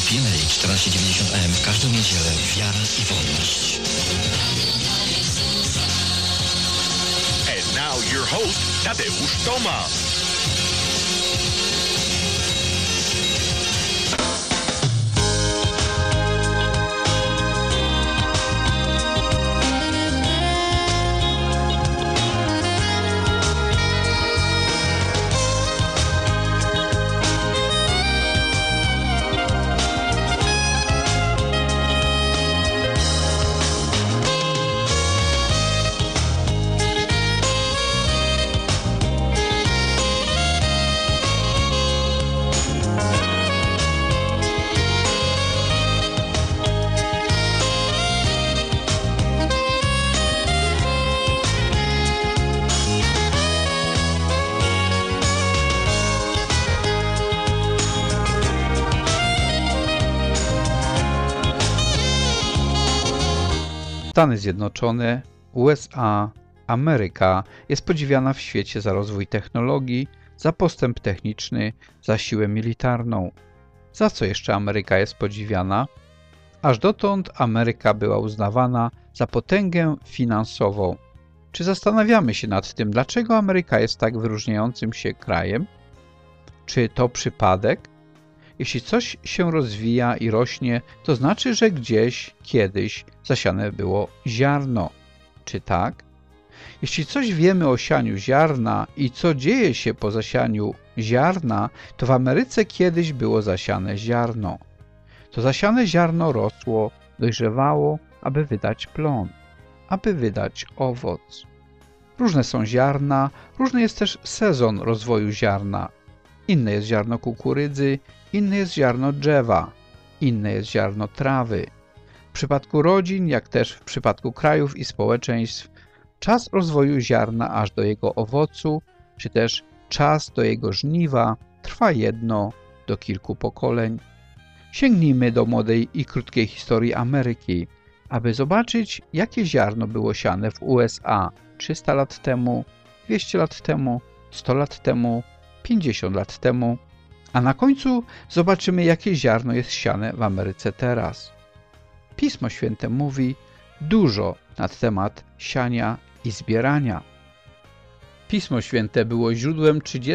PMA 1490 AM w każdą niedzielę. Wiara i wolność. And now your host, Tadeusz Tomasz. Stany Zjednoczone, USA, Ameryka jest podziwiana w świecie za rozwój technologii, za postęp techniczny, za siłę militarną. Za co jeszcze Ameryka jest podziwiana? Aż dotąd Ameryka była uznawana za potęgę finansową. Czy zastanawiamy się nad tym, dlaczego Ameryka jest tak wyróżniającym się krajem? Czy to przypadek? Jeśli coś się rozwija i rośnie, to znaczy, że gdzieś, kiedyś zasiane było ziarno. Czy tak? Jeśli coś wiemy o sianiu ziarna i co dzieje się po zasianiu ziarna, to w Ameryce kiedyś było zasiane ziarno. To zasiane ziarno rosło, dojrzewało, aby wydać plon, aby wydać owoc. Różne są ziarna, różny jest też sezon rozwoju ziarna. Inne jest ziarno kukurydzy, inne jest ziarno drzewa, inne jest ziarno trawy. W przypadku rodzin, jak też w przypadku krajów i społeczeństw, czas rozwoju ziarna aż do jego owocu, czy też czas do jego żniwa trwa jedno do kilku pokoleń. Sięgnijmy do młodej i krótkiej historii Ameryki, aby zobaczyć, jakie ziarno było siane w USA 300 lat temu, 200 lat temu, 100 lat temu, 50 lat temu, a na końcu zobaczymy, jakie ziarno jest siane w Ameryce teraz. Pismo Święte mówi dużo na temat siania i zbierania. Pismo Święte było źródłem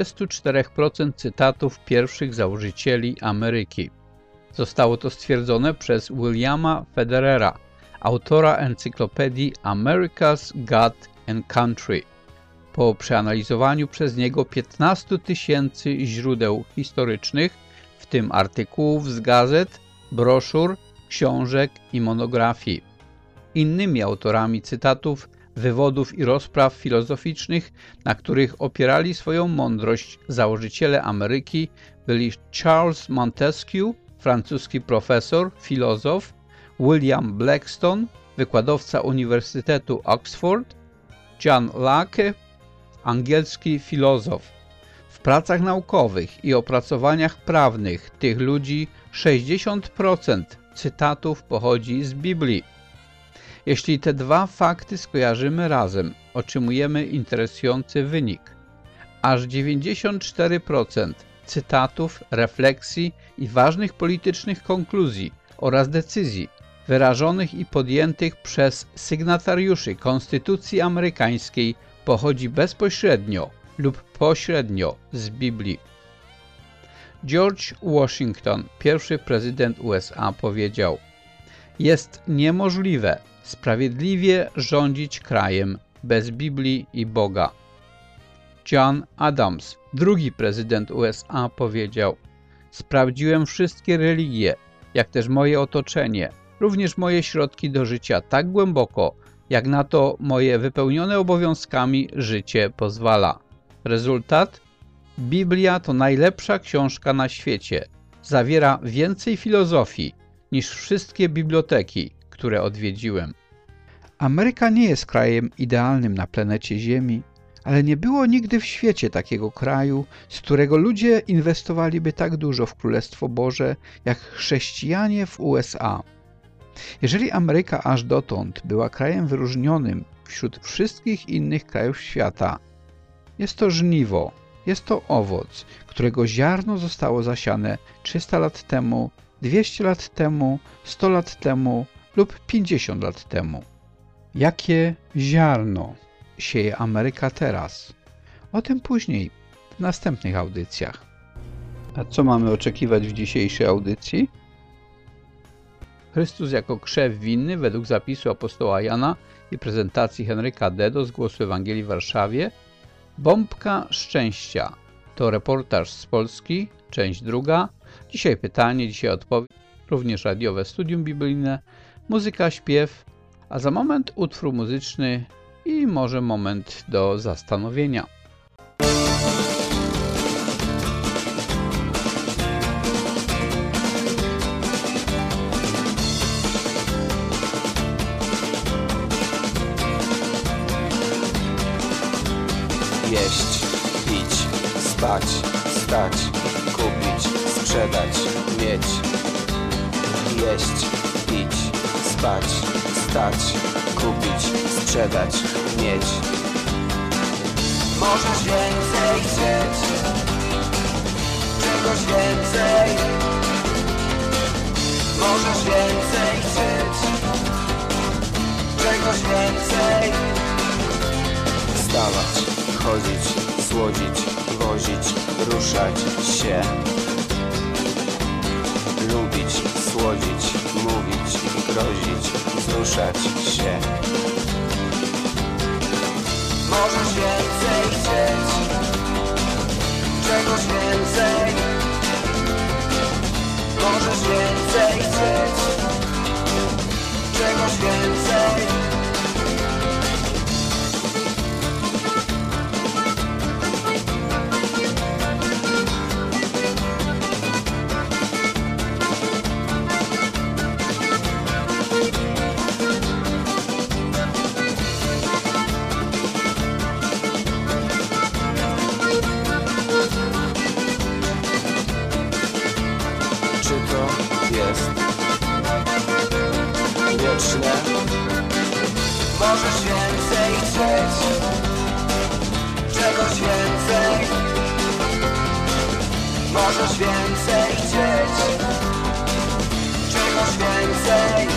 34% cytatów pierwszych założycieli Ameryki. Zostało to stwierdzone przez Williama Federera, autora encyklopedii America's God and Country. Po przeanalizowaniu przez niego 15 000 źródeł historycznych, w tym artykułów z gazet, broszur, książek i monografii. Innymi autorami cytatów, wywodów i rozpraw filozoficznych, na których opierali swoją mądrość założyciele Ameryki, byli Charles Montesquieu, francuski profesor, filozof, William Blackstone, wykładowca Uniwersytetu Oxford, John Locke, angielski filozof. W pracach naukowych i opracowaniach prawnych tych ludzi 60% cytatów pochodzi z Biblii. Jeśli te dwa fakty skojarzymy razem, otrzymujemy interesujący wynik. Aż 94% cytatów, refleksji i ważnych politycznych konkluzji oraz decyzji wyrażonych i podjętych przez sygnatariuszy Konstytucji Amerykańskiej pochodzi bezpośrednio lub pośrednio z Biblii. George Washington, pierwszy prezydent USA, powiedział: jest niemożliwe sprawiedliwie rządzić krajem bez Biblii i Boga. John Adams, drugi prezydent USA, powiedział: sprawdziłem wszystkie religie, jak też moje otoczenie, również moje środki do życia tak głęboko, jak na to moje wypełnione obowiązkami życie pozwala. Rezultat? Biblia to najlepsza książka na świecie. Zawiera więcej filozofii niż wszystkie biblioteki, które odwiedziłem. Ameryka nie jest krajem idealnym na planecie Ziemi, ale nie było nigdy w świecie takiego kraju, z którego ludzie inwestowaliby tak dużo w Królestwo Boże, jak chrześcijanie w USA. Jeżeli Ameryka aż dotąd była krajem wyróżnionym wśród wszystkich innych krajów świata, jest to żniwo, jest to owoc, którego ziarno zostało zasiane 300 lat temu, 200 lat temu, 100 lat temu lub 50 lat temu? Jakie ziarno sieje Ameryka teraz? O tym później, w następnych audycjach. A co mamy oczekiwać w dzisiejszej audycji? Chrystus jako krzew winny według zapisu apostoła Jana i prezentacji Henryka Dedo z Głosu Ewangelii w Warszawie. Bombka szczęścia. To reportaż z Polski, część druga. Dzisiaj pytanie, dzisiaj odpowiedź. Również radiowe studium biblijne, muzyka, śpiew, a za moment utwór muzyczny i może moment do zastanowienia. Jeść, pić, spać, stać, kupić, sprzedać, mieć. Jeść, pić, spać, stać, kupić, sprzedać, mieć. Możesz więcej chcieć, czegoś więcej. Możesz więcej chcieć, czegoś więcej. Wstawać, chodzić, słodzić, wozić, ruszać się. Lubić, słodzić, mówić, grozić, wzruszać się. Możesz więcej chcieć, czegoś więcej. Możesz więcej chcieć, czegoś więcej. Możesz więcej chcieć, czegoś więcej. Możesz więcej chcieć, czegoś więcej.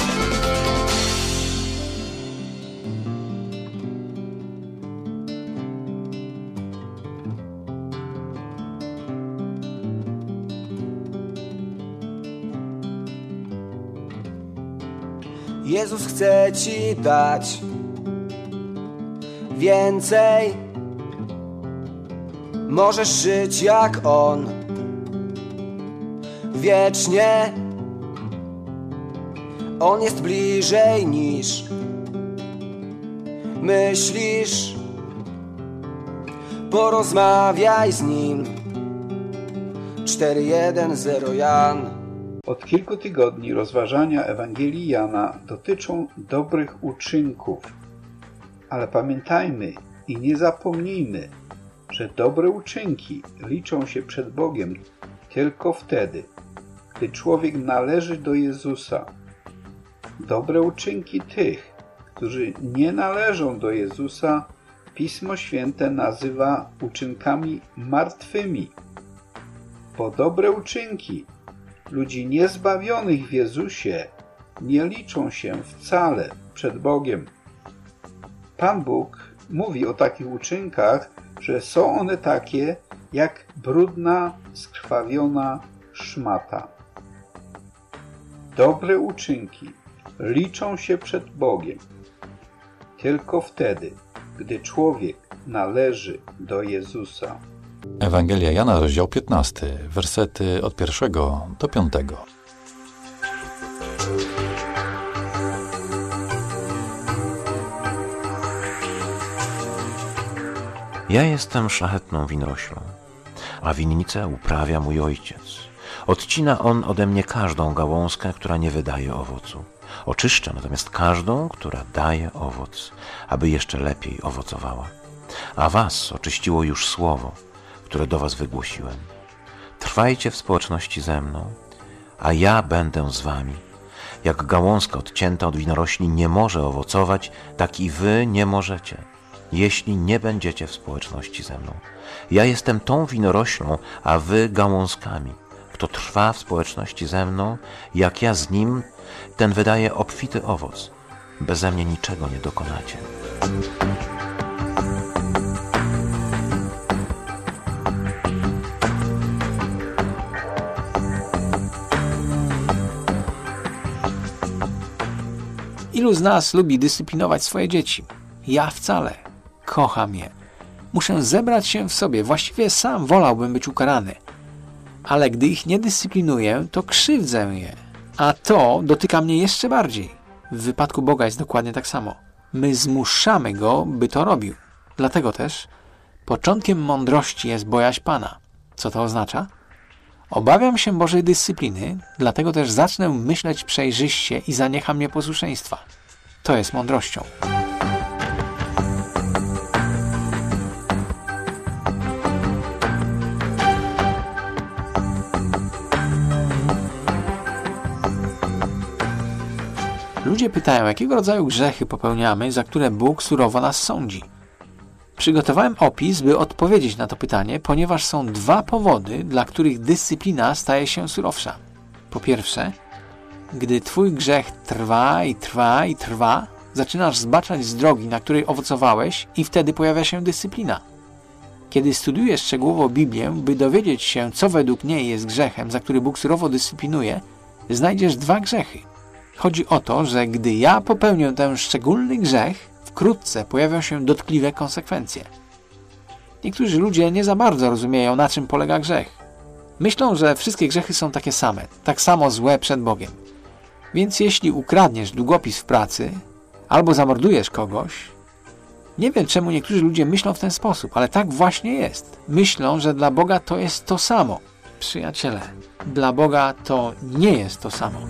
Jezus chce Ci dać więcej. Możesz żyć jak On wiecznie. On jest bliżej niż myślisz. Porozmawiaj z Nim. 4:1:0 Jan. Od kilku tygodni rozważania Ewangelii Jana dotyczą dobrych uczynków. Ale pamiętajmy i nie zapomnijmy, że dobre uczynki liczą się przed Bogiem tylko wtedy, gdy człowiek należy do Jezusa. Dobre uczynki tych, którzy nie należą do Jezusa, Pismo Święte nazywa uczynkami martwymi. Bo dobre uczynki ludzi niezbawionych w Jezusie nie liczą się wcale przed Bogiem. Pan Bóg mówi o takich uczynkach, że są one takie jak brudna, skrwawiona szmata. Dobre uczynki liczą się przed Bogiem tylko wtedy, gdy człowiek należy do Jezusa. Ewangelia Jana, rozdział 15, wersety od 1 do 5. Ja jestem szlachetną winoroślą, a winnicę uprawia mój ojciec. Odcina on ode mnie każdą gałązkę, która nie wydaje owocu. Oczyszcza natomiast każdą, która daje owoc, aby jeszcze lepiej owocowała. A was oczyściło już słowo, które do was wygłosiłem. Trwajcie w społeczności ze mną, a ja będę z wami. Jak gałązka odcięta od winorośli nie może owocować, tak i wy nie możecie, jeśli nie będziecie w społeczności ze mną. Ja jestem tą winoroślą, a wy gałązkami. Kto trwa w społeczności ze mną, jak ja z nim, ten wydaje obfity owoc. Beze mnie niczego nie dokonacie. Ilu z nas lubi dyscyplinować swoje dzieci? Ja wcale. Kocham je. Muszę zebrać się w sobie. Właściwie sam wolałbym być ukarany. Ale gdy ich nie dyscyplinuję, to krzywdzę je. A to dotyka mnie jeszcze bardziej. W wypadku Boga jest dokładnie tak samo. My zmuszamy Go, by to robił. Dlatego też początkiem mądrości jest bojaźń Pana. Co to oznacza? Obawiam się Bożej dyscypliny, dlatego też zacznę myśleć przejrzyście i zaniecham nieposłuszeństwa. To jest mądrością. Ludzie pytają, jakiego rodzaju grzechy popełniamy, za które Bóg surowo nas sądzi. Przygotowałem opis, by odpowiedzieć na to pytanie, ponieważ są dwa powody, dla których dyscyplina staje się surowsza. Po pierwsze, gdy twój grzech trwa i trwa i trwa, zaczynasz zbaczać z drogi, na której owocowałeś i wtedy pojawia się dyscyplina. Kiedy studiujesz szczegółowo Biblię, by dowiedzieć się, co według niej jest grzechem, za który Bóg surowo dyscyplinuje, znajdziesz dwa grzechy. Chodzi o to, że gdy ja popełnię ten szczególny grzech, wkrótce pojawią się dotkliwe konsekwencje. Niektórzy ludzie nie za bardzo rozumieją, na czym polega grzech. Myślą, że wszystkie grzechy są takie same, tak samo złe przed Bogiem. Więc jeśli ukradniesz długopis w pracy albo zamordujesz kogoś, nie wiem, czemu niektórzy ludzie myślą w ten sposób, ale tak właśnie jest. Myślą, że dla Boga to jest to samo. Przyjaciele, dla Boga to nie jest to samo.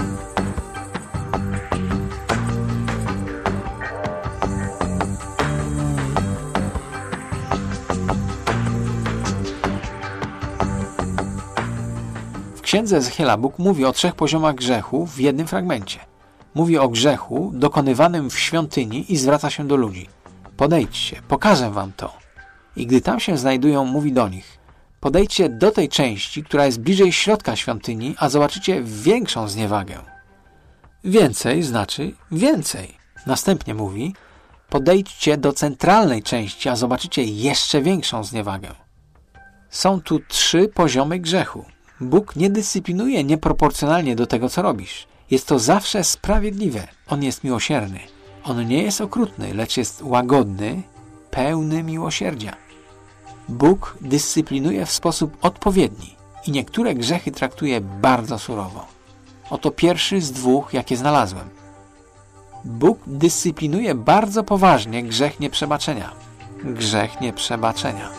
W księdze Ezechiela Bóg mówi o 3 poziomach grzechu w jednym fragmencie. Mówi o grzechu dokonywanym w świątyni i zwraca się do ludzi. Podejdźcie, pokażę wam to. I gdy tam się znajdują, mówi do nich. Podejdźcie do tej części, która jest bliżej środka świątyni, a zobaczycie większą zniewagę. Więcej znaczy więcej. Następnie mówi, podejdźcie do centralnej części, a zobaczycie jeszcze większą zniewagę. Są tu 3 poziomy grzechu. Bóg nie dyscyplinuje nieproporcjonalnie do tego, co robisz. Jest to zawsze sprawiedliwe. On jest miłosierny. On nie jest okrutny, lecz jest łagodny, pełny miłosierdzia. Bóg dyscyplinuje w sposób odpowiedni i niektóre grzechy traktuje bardzo surowo. Oto pierwszy z 2, jakie znalazłem. Bóg dyscyplinuje bardzo poważnie grzech nieprzebaczenia. Grzech nieprzebaczenia.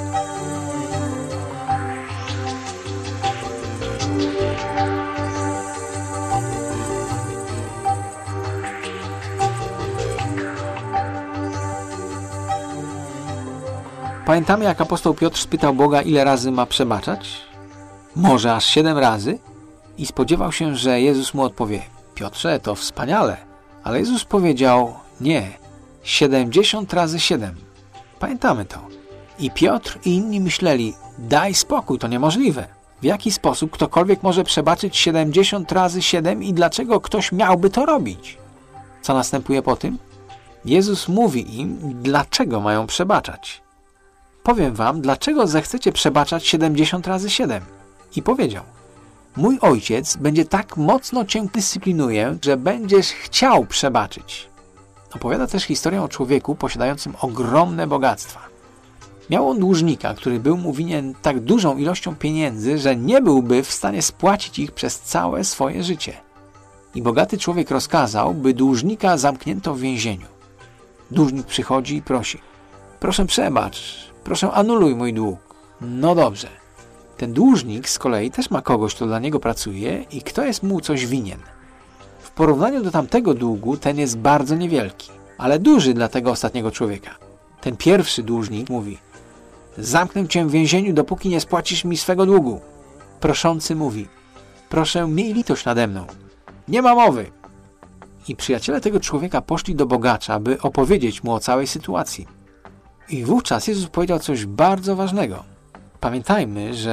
Pamiętamy, jak apostoł Piotr spytał Boga, ile razy ma przebaczać? Może aż 7 razy? I spodziewał się, że Jezus mu odpowie, Piotrze, to wspaniale. Ale Jezus powiedział, nie, 70 razy 7. Pamiętamy to. I Piotr i inni myśleli, daj spokój, to niemożliwe. W jaki sposób ktokolwiek może przebaczyć 70 razy 7 i dlaczego ktoś miałby to robić? Co następuje po tym? Jezus mówi im, dlaczego mają przebaczać. Powiem wam, dlaczego zechcecie przebaczać 70 razy 7. I powiedział, mój ojciec będzie tak mocno cię dyscyplinuje, że będziesz chciał przebaczyć. Opowiada też historię o człowieku posiadającym ogromne bogactwa. Miał on dłużnika, który był mu winien tak dużą ilością pieniędzy, że nie byłby w stanie spłacić ich przez całe swoje życie. I bogaty człowiek rozkazał, by dłużnika zamknięto w więzieniu. Dłużnik przychodzi i prosi, proszę przebacz, proszę anuluj mój dług. No dobrze. Ten dłużnik z kolei też ma kogoś, kto dla niego pracuje i kto jest mu coś winien. W porównaniu do tamtego długu ten jest bardzo niewielki, ale duży dla tego ostatniego człowieka. Ten pierwszy dłużnik mówi, zamknę cię w więzieniu, dopóki nie spłacisz mi swego długu. Proszący mówi, proszę, miej litość nade mną. Nie ma mowy. I przyjaciele tego człowieka poszli do bogacza, by opowiedzieć mu o całej sytuacji. I wówczas Jezus powiedział coś bardzo ważnego. Pamiętajmy, że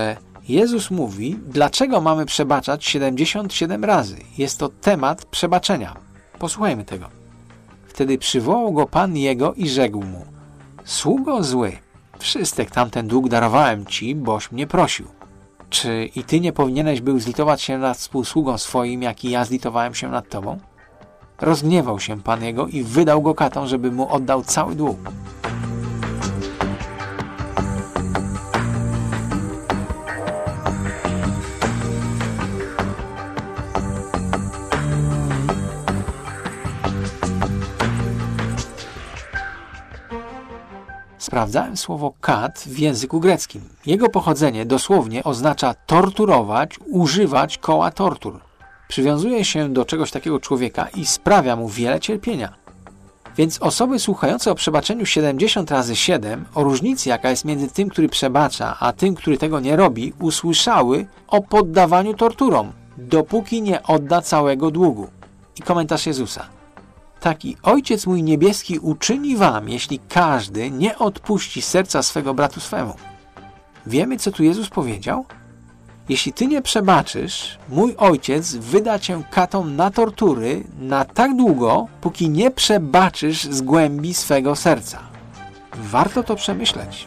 Jezus mówi, dlaczego mamy przebaczać 77 razy. Jest to temat przebaczenia. Posłuchajmy tego. Wtedy przywołał go Pan jego i rzekł mu: sługo zły, wszystek tamten dług darowałem ci, boś mnie prosił. Czy i ty nie powinieneś był zlitować się nad współsługą swoim, jak i ja zlitowałem się nad tobą? Rozgniewał się Pan jego i wydał go katom, żeby mu oddał cały dług. Sprawdzałem słowo kat w języku greckim. Jego pochodzenie dosłownie oznacza torturować, używać koła tortur. Przywiązuje się do czegoś takiego człowieka i sprawia mu wiele cierpienia. Więc osoby słuchające o przebaczeniu 70 razy 7, o różnicy jaka jest między tym, który przebacza, a tym, który tego nie robi, usłyszały o poddawaniu torturom, dopóki nie odda całego długu. I komentarz Jezusa. Taki Ojciec mój niebieski uczyni wam, jeśli każdy nie odpuści serca swego bratu swemu. Wiemy, co tu Jezus powiedział? Jeśli ty nie przebaczysz, mój Ojciec wyda cię katom na tortury na tak długo, póki nie przebaczysz z głębi swego serca. Warto to przemyśleć.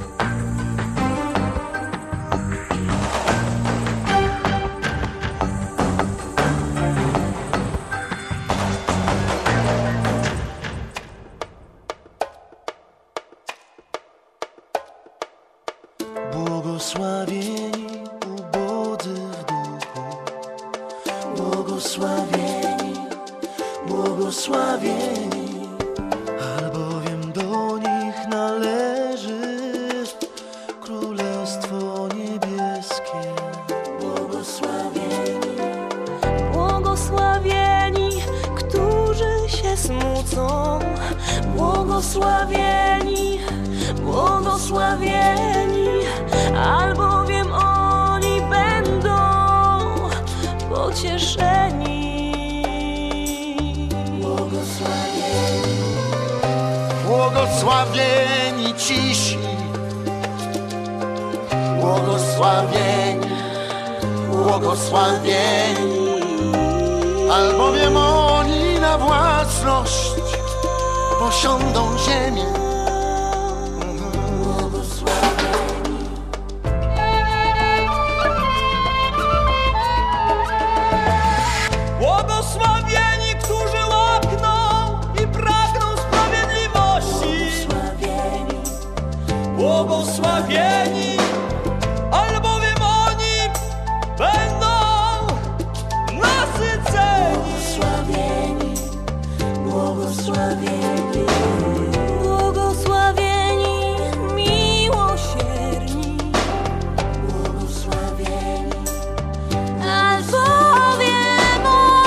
Błogosławieni ubodzy w duchu, błogosławieni, błogosławieni, albowiem do nich należy Królestwo Niebieskie. Błogosławieni, błogosławieni, którzy się smucą, błogosławieni, błogosławieni, albowiem oni będą pocieszeni. Błogosławieni, błogosławieni cisi, błogosławieni, błogosławieni, albowiem oni na własność posiądą ziemię. Błogosławieni, którzy łakną i pragną sprawiedliwości. Błogosławieni, albowiem oni będą nasyceni. Błogosławieni, błogosławieni, miłosierni. Błogosławieni, albowiem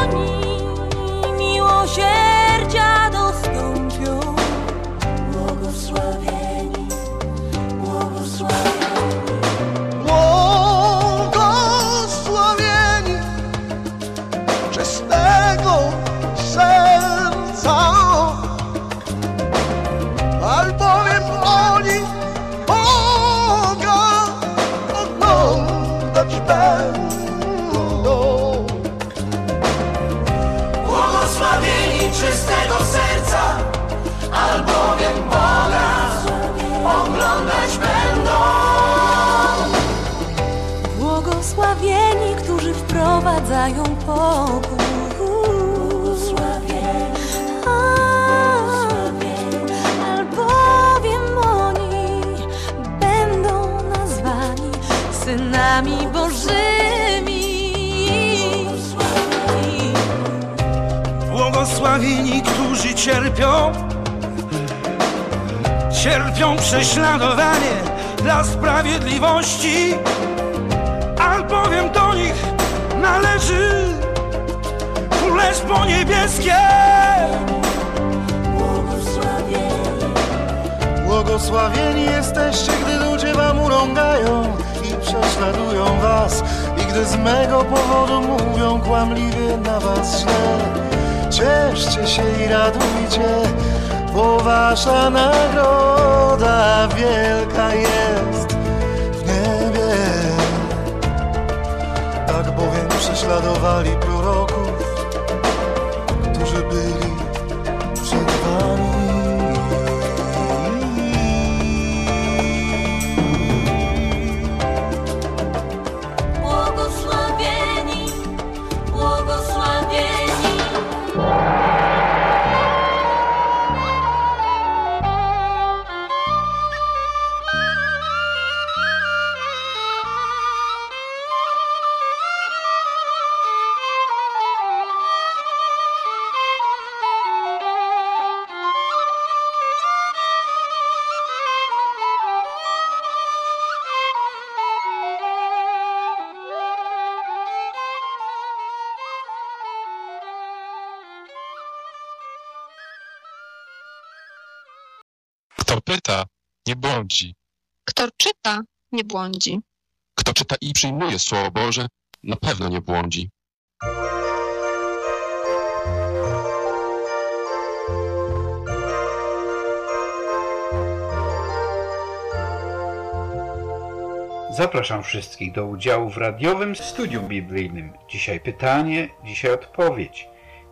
miłosierdzia dostąpią. Błogosławieni, błogosławieni, Błogosławieni czystego serca, albowiem oni Boga oglądać będą. Błogosławieni czystego serca, albowiem Boga oglądać będą. błogosławieni, którzy wprowadzają pokój. Albowiem oni będą nazwani synami Bożymi. Błogosławieni, którzy cierpią prześladowanie dla sprawiedliwości, albowiem do nich należy Królestwo Niebieskie. Błogosławieni jesteście, gdy ludzie wam urągają i prześladują was, i gdy z mego powodu mówią kłamliwie na was źle. Cieszcie się i radujcie, bo wasza nagroda wielka jest w niebie. prześladowali proroków, którzy byli przed wami. Błogosławieni, błogosławieni. Kto pyta, nie błądzi. Kto czyta, nie błądzi. Kto czyta i przyjmuje Słowo Boże, na pewno nie błądzi. Zapraszam wszystkich do udziału w radiowym studium biblijnym. Dzisiaj pytanie, dzisiaj odpowiedź.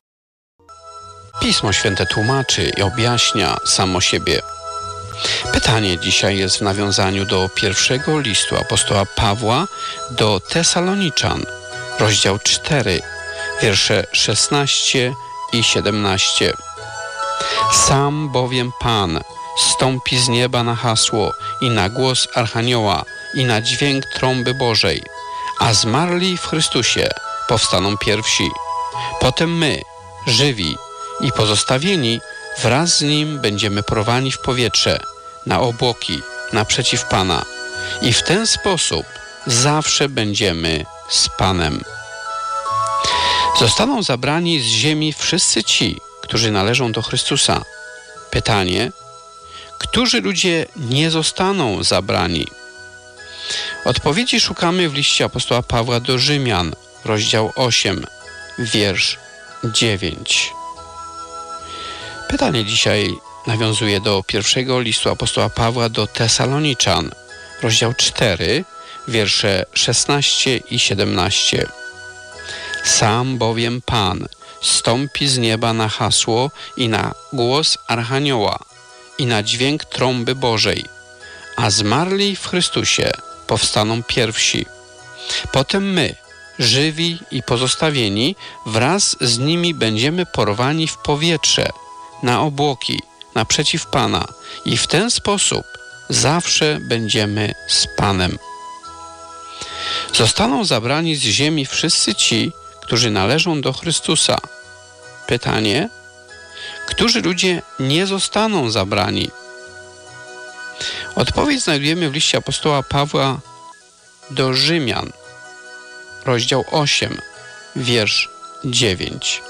Pismo Święte tłumaczy i objaśnia samo siebie. Pytanie dzisiaj jest w nawiązaniu do pierwszego listu apostoła Pawła do Tesaloniczan, rozdział 4, wiersze 16 i 17. Sam bowiem Pan zstąpi z nieba na hasło i na głos Archanioła i na dźwięk trąby Bożej, a zmarli w Chrystusie powstaną pierwsi. Potem my, żywi i pozostawieni, wraz z Nim będziemy porwani w powietrze, na obłoki, naprzeciw Pana. I w ten sposób zawsze będziemy z Panem. Zostaną zabrani z ziemi wszyscy ci, którzy należą do Chrystusa. Pytanie, którzy ludzie nie zostaną zabrani? Odpowiedzi szukamy w liście apostoła Pawła do Rzymian, rozdział 8, wiersz 9. Pytanie dzisiaj nawiązuje do pierwszego listu apostoła Pawła do Tesaloniczan, rozdział 4, wiersze 16 i 17. Sam bowiem Pan zstąpi z nieba na hasło i na głos Archanioła i na dźwięk trąby Bożej, a zmarli w Chrystusie powstaną pierwsi. Potem my, żywi i pozostawieni, wraz z nimi będziemy porwani w powietrze, na obłoki, naprzeciw Pana i w ten sposób zawsze będziemy z Panem. Zostaną zabrani z ziemi wszyscy ci, którzy należą do Chrystusa. Pytanie, którzy ludzie nie zostaną zabrani? Odpowiedź znajdujemy w liście apostoła Pawła do Rzymian, rozdział 8, wiersz 9.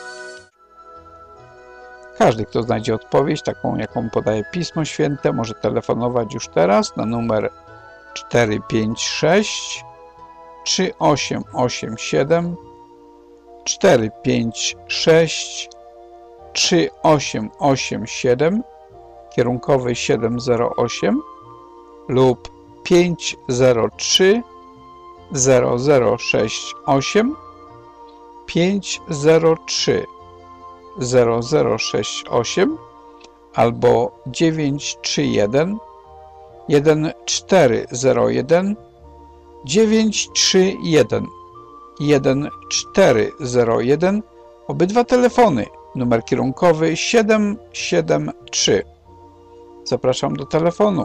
Każdy, kto znajdzie odpowiedź, taką jaką podaje Pismo Święte, może telefonować już teraz na numer 456 3887 456 3887 kierunkowy 708 lub 503 0068 503 0068 albo 931 1401 931 1401. Obydwa telefony, numer kierunkowy 773. Zapraszam do telefonu.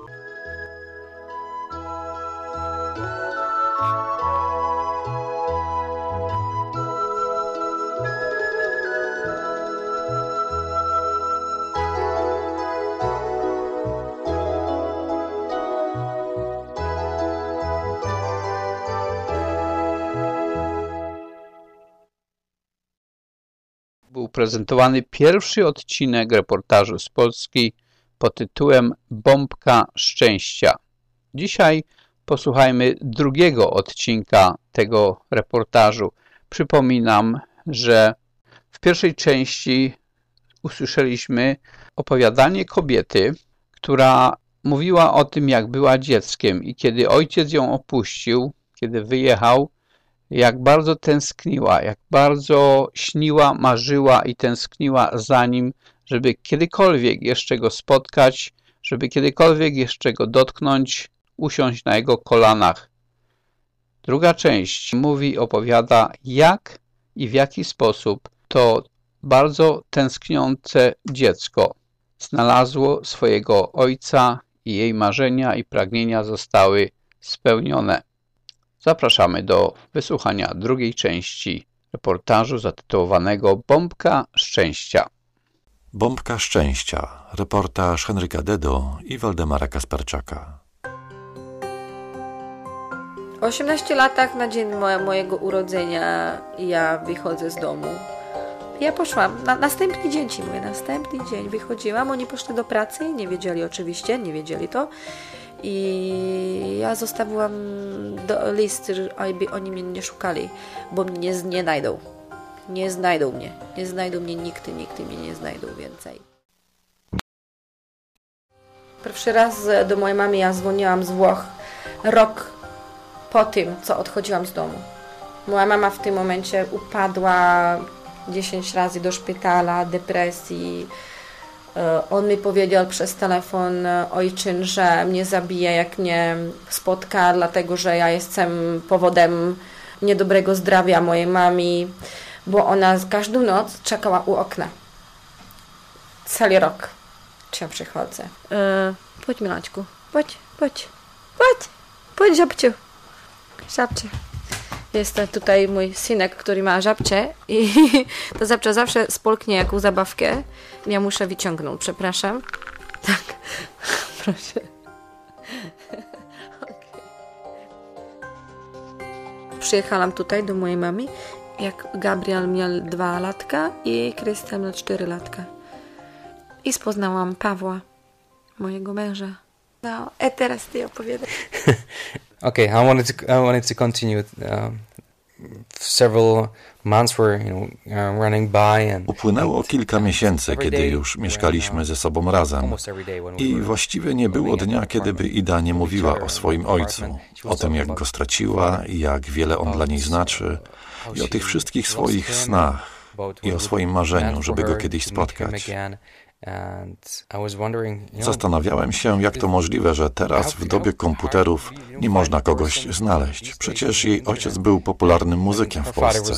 Był prezentowany pierwszy odcinek reportażu z Polski pod tytułem Bombka Szczęścia. Dzisiaj posłuchajmy drugiego odcinka tego reportażu. Przypominam, że w pierwszej części usłyszeliśmy opowiadanie kobiety, która mówiła o tym, jak była dzieckiem i kiedy ojciec ją opuścił, kiedy wyjechał, jak bardzo tęskniła, jak bardzo śniła, marzyła i tęskniła za nim, żeby kiedykolwiek jeszcze go spotkać, żeby kiedykolwiek jeszcze go dotknąć, usiąść na jego kolanach. Druga część opowiada, jak i w jaki sposób to bardzo tęskniące dziecko znalazło swojego ojca i jej marzenia i pragnienia zostały spełnione. Zapraszamy do wysłuchania drugiej części reportażu zatytułowanego Bombka Szczęścia. Bombka Szczęścia. Reportaż Henryka Dedo i Waldemara Kasperczaka. 18 latach na dzień mojego urodzenia ja wychodzę z domu. Ja poszłam, następny dzień wychodziłam, oni poszli do pracy, nie wiedzieli to. I ja zostawiłam list, aby oni mnie nie szukali, bo mnie nie znajdą. Nie znajdą mnie nigdy mnie nie znajdą więcej. Pierwszy raz do mojej mamy ja dzwoniłam z Włoch rok po tym, co odchodziłam z domu. Moja mama w tym momencie upadła 10 razy do szpitala, depresji. On mi powiedział przez telefon, ojczyn, że mnie zabije, jak mnie spotka, dlatego że ja jestem powodem niedobrego zdrowia mojej mamy, bo ona każdą noc czekała u okna. Cały rok. Czy ja przychodzę. Chodź, Milaczku. Chodź, żabciu. Jest tutaj mój synek, który ma żabcię i ta żabcia zawsze spolknie jaką zabawkę. Ja muszę wyciągnąć, przepraszam. Tak, proszę. Okay. Przyjechałam tutaj do mojej mamy, jak Gabriel miał 2 latka i Krystian miał 4 latka. I poznałam Pawła, mojego męża. No, a teraz ty opowiadaj. Okay, I wanted to continue. Several months were, running by and upłynęło kilka miesięcy, kiedy już mieszkaliśmy ze sobą razem i właściwie nie było dnia, kiedy by Ida nie mówiła o swoim ojcu, o tym, jak go straciła i jak wiele on dla niej znaczy i o tych wszystkich swoich snach i o swoim marzeniu, żeby go kiedyś spotkać. Zastanawiałem się, jak to możliwe, że teraz w dobie komputerów nie można kogoś znaleźć. Przecież jej ojciec był popularnym muzykiem w Polsce.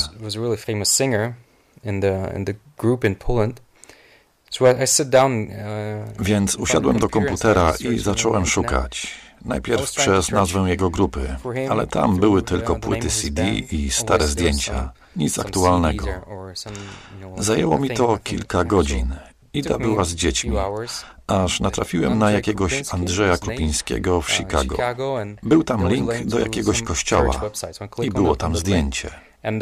Więc usiadłem do komputera i zacząłem szukać. Najpierw przez nazwę jego grupy, ale tam były tylko płyty CD i stare zdjęcia. Nic aktualnego. Zajęło mi to kilka godzin. Ida była z dziećmi, aż natrafiłem na jakiegoś Andrzeja Krupińskiego w Chicago. Był tam link do jakiegoś kościoła i było tam zdjęcie.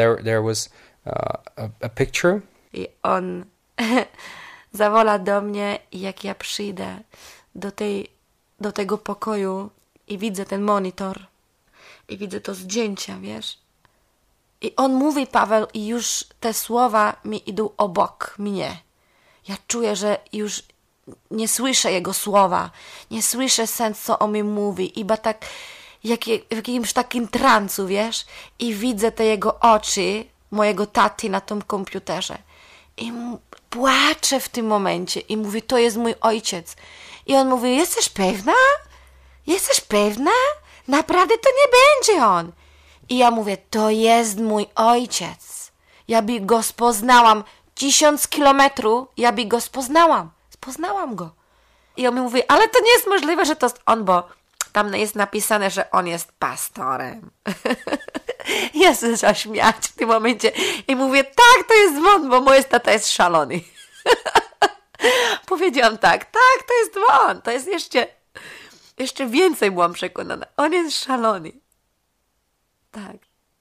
I on zawoła do mnie, jak ja przyjdę do tego pokoju i widzę ten monitor i widzę to zdjęcia, wiesz? I on mówi, Paweł, i już te słowa mi idą obok mnie. Ja czuję, że już nie słyszę jego słowa, nie słyszę sens, co on mi mówi, iba tak w jakimś takim transu, wiesz? I widzę te jego oczy, mojego taty na tym komputerze. I płaczę w tym momencie i mówi, to jest mój ojciec. I on mówi, jesteś pewna? Jesteś pewna? Naprawdę to nie będzie on. I ja mówię, to jest mój ojciec. Ja by go spoznałam 1000 kilometrów, ja by go spoznałam. Spoznałam go. I on mi mówi, ale to nie jest możliwe, że to jest on, bo tam jest napisane, że on jest pastorem. Ja się zaśmiać w tym momencie i mówię, tak, to jest on, bo mój tata jest szalony. Powiedziałam tak, to jest on. To jest jeszcze więcej byłam przekonana. On jest szalony. Tak.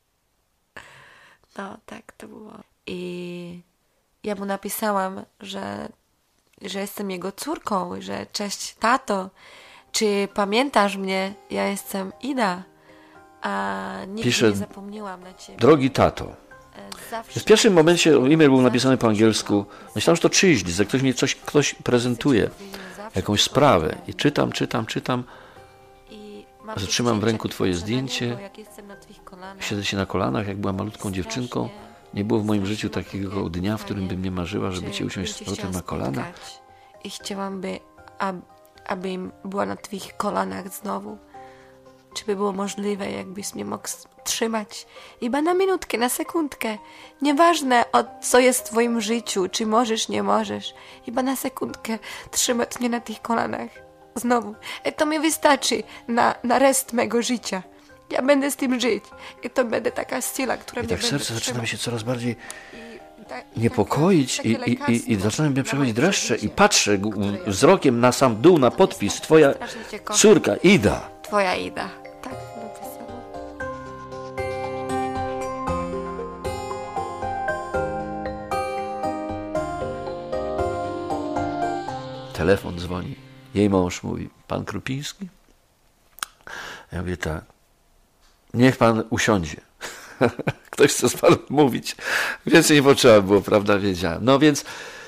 No, tak to było. I ja mu napisałam, że jestem jego córką, że cześć tato, czy pamiętasz mnie? Ja jestem Ida, a nigdy nie zapomniałam na ciebie. Drogi tato, w pierwszym momencie e-mail był napisany po angielsku. Myślałem, że to czyjś, że ktoś mi ktoś prezentuje, jakąś sprawę. I czytam. Zatrzymam w ręku twoje zdjęcie Siedzę się na kolanach, jak była malutką dziewczynką. Nie było w moim życiu takiego dnia, w którym bym nie marzyła, żeby cię usiąść z powrotem na kolana. I chciałam, aby była na twoich kolanach znowu. Czy by było możliwe, jakbyś mnie mógł trzymać? Iba na minutkę, na sekundkę. Nieważne, co jest w twoim życiu, czy możesz, nie możesz. Iba na sekundkę trzymać mnie na tych kolanach. Znowu. I to mi wystarczy na rest mego życia. Ja będę z tym żyć. I to będzie taka siła, która mnie będzie trzymać. serce zaczyna mi się coraz bardziej niepokoić i zaczynają mnie przechodzić dreszcze i patrzę wzrokiem na sam dół, na podpis. Twoja córka Ida. Twoja Ida. Tak, napisałam. Telefon dzwoni. Jej mąż mówi, pan Krupiński? Ja mówię, tak. Niech pan usiądzie. Ktoś chce z panem mówić. Więcej nie potrzeba było, prawda, wiedziałem. No więc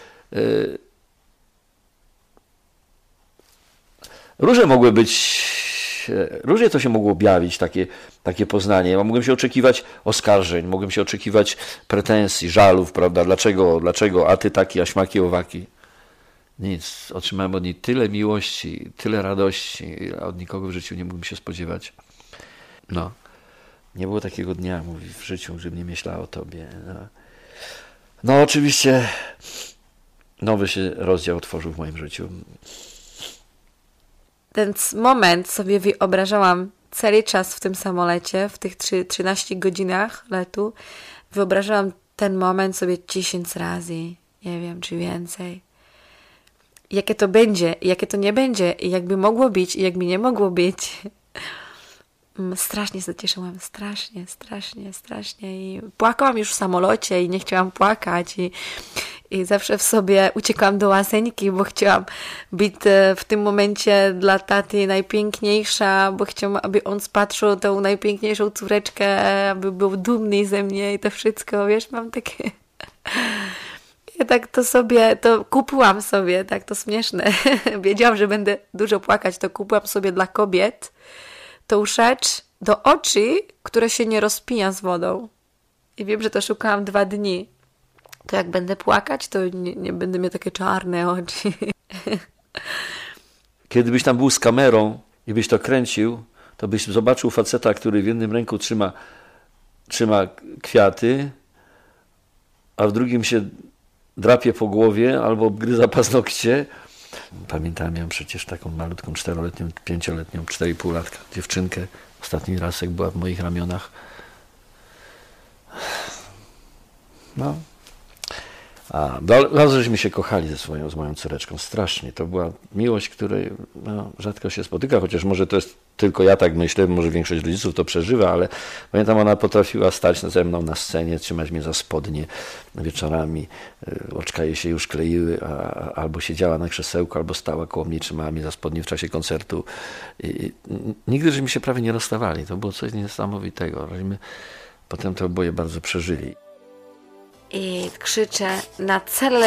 różnie to się mogło objawić, takie poznanie. Ja mogłem się oczekiwać oskarżeń, mogłem się oczekiwać pretensji, żalów, prawda, dlaczego, a ty taki, a śmaki, owaki. Nic. Otrzymałem od niej tyle miłości, tyle radości, a od nikogo w życiu nie mógłbym się spodziewać. No. Nie było takiego dnia, mówi, w życiu, żebym nie myślała o tobie. No oczywiście nowy się rozdział otworzył w moim życiu. Ten moment sobie wyobrażałam cały czas w tym samolocie, w tych 13 godzinach letu. Wyobrażałam ten moment sobie 10 razy, nie wiem, czy więcej. Jakie to będzie, jakie to nie będzie, i jakby mogło być, i jakby nie mogło być. Strasznie się cieszyłam, strasznie i płakałam już w samolocie i nie chciałam płakać i zawsze w sobie uciekałam do łazienki, bo chciałam być w tym momencie dla taty najpiękniejsza, bo chciałam, aby on spatrzył tą najpiękniejszą córeczkę, aby był dumny ze mnie i to wszystko, wiesz, mam takie... Ja tak to kupiłam sobie, tak to śmieszne. Wiedziałam, że będę dużo płakać, to kupiłam sobie dla kobiet tą rzecz do oczy, które się nie rozpija z wodą. I wiem, że to szukałam 2 dni. To jak będę płakać, to nie będę mieć takie czarne oczy. Kiedy byś tam był z kamerą i byś to kręcił, to byś zobaczył faceta, który w jednym ręku trzyma kwiaty, a w drugim się drapie po głowie albo obgryza paznokcie. Pamiętam, miałem przecież taką malutką 4-letnią, 5-letnią, 4,5 latka dziewczynkę. Ostatni raz, jak była w moich ramionach. No. Bardzo żeśmy się kochali z moją córeczką. Strasznie. To była miłość, której rzadko się spotyka, chociaż może to jest tylko ja tak myślę, może większość rodziców to przeżywa, ale pamiętam, ona potrafiła stać ze mną na scenie, trzymać mnie za spodnie wieczorami. Oczka jej się już kleiły, albo siedziała na krzesełku, albo stała koło mnie, trzymała mnie za spodnie w czasie koncertu. I nigdy żeśmy się prawie nie rozstawali. To było coś niesamowitego. Żeśmy potem to oboje bardzo przeżyli. I krzyczę na całe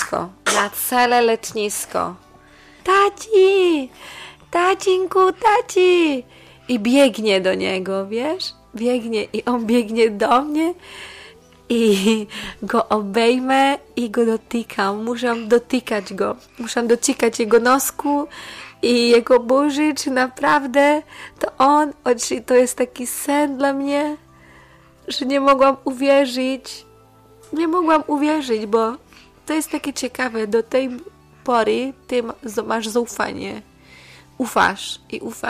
letnisko. Taci! Tacinku, taci! I biegnie do niego, wiesz? Biegnie i on biegnie do mnie i go obejmę i go dotykam. Muszę dotykać go. Muszę dotykać jego nosku i jego buzi, czy naprawdę to on, czy to jest taki sen dla mnie, że nie mogłam uwierzyć. Nie mogłam uwierzyć, bo to jest takie ciekawe. Do tej pory ty masz zaufanie. Ufasz.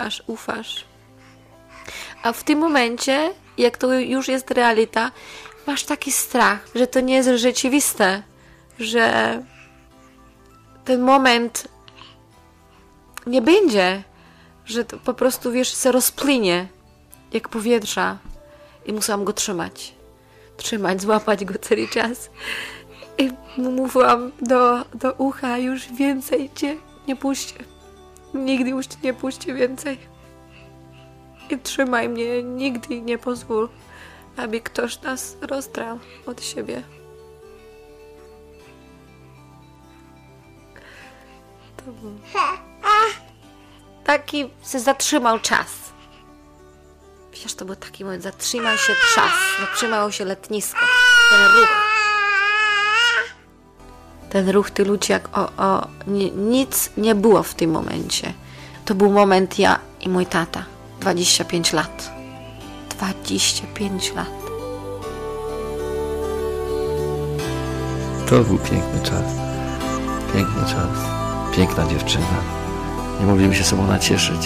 A w tym momencie, jak to już jest realita, masz taki strach, że to nie jest rzeczywiste, że ten moment nie będzie, że to po prostu, wiesz, się rozpłynie jak powietrza i musiałam go trzymać, złapać go cały czas i mówiłam do ucha, już więcej cię nie puszczę, nigdy już cię nie puszczę więcej i trzymaj mnie, nigdy nie pozwól, aby ktoś nas rozdrał od siebie. To był... Taki się zatrzymał czas w Wiesz, to był taki moment, zatrzymał się czas, zatrzymało się letnisko, ten ruch tych ludzi, jak nic nie było w tym momencie. To był moment ja i mój tata, 25 lat. 25 lat. To był piękny czas. Piękny czas. Piękna dziewczyna. Nie mogliśmy się sobą nacieszyć.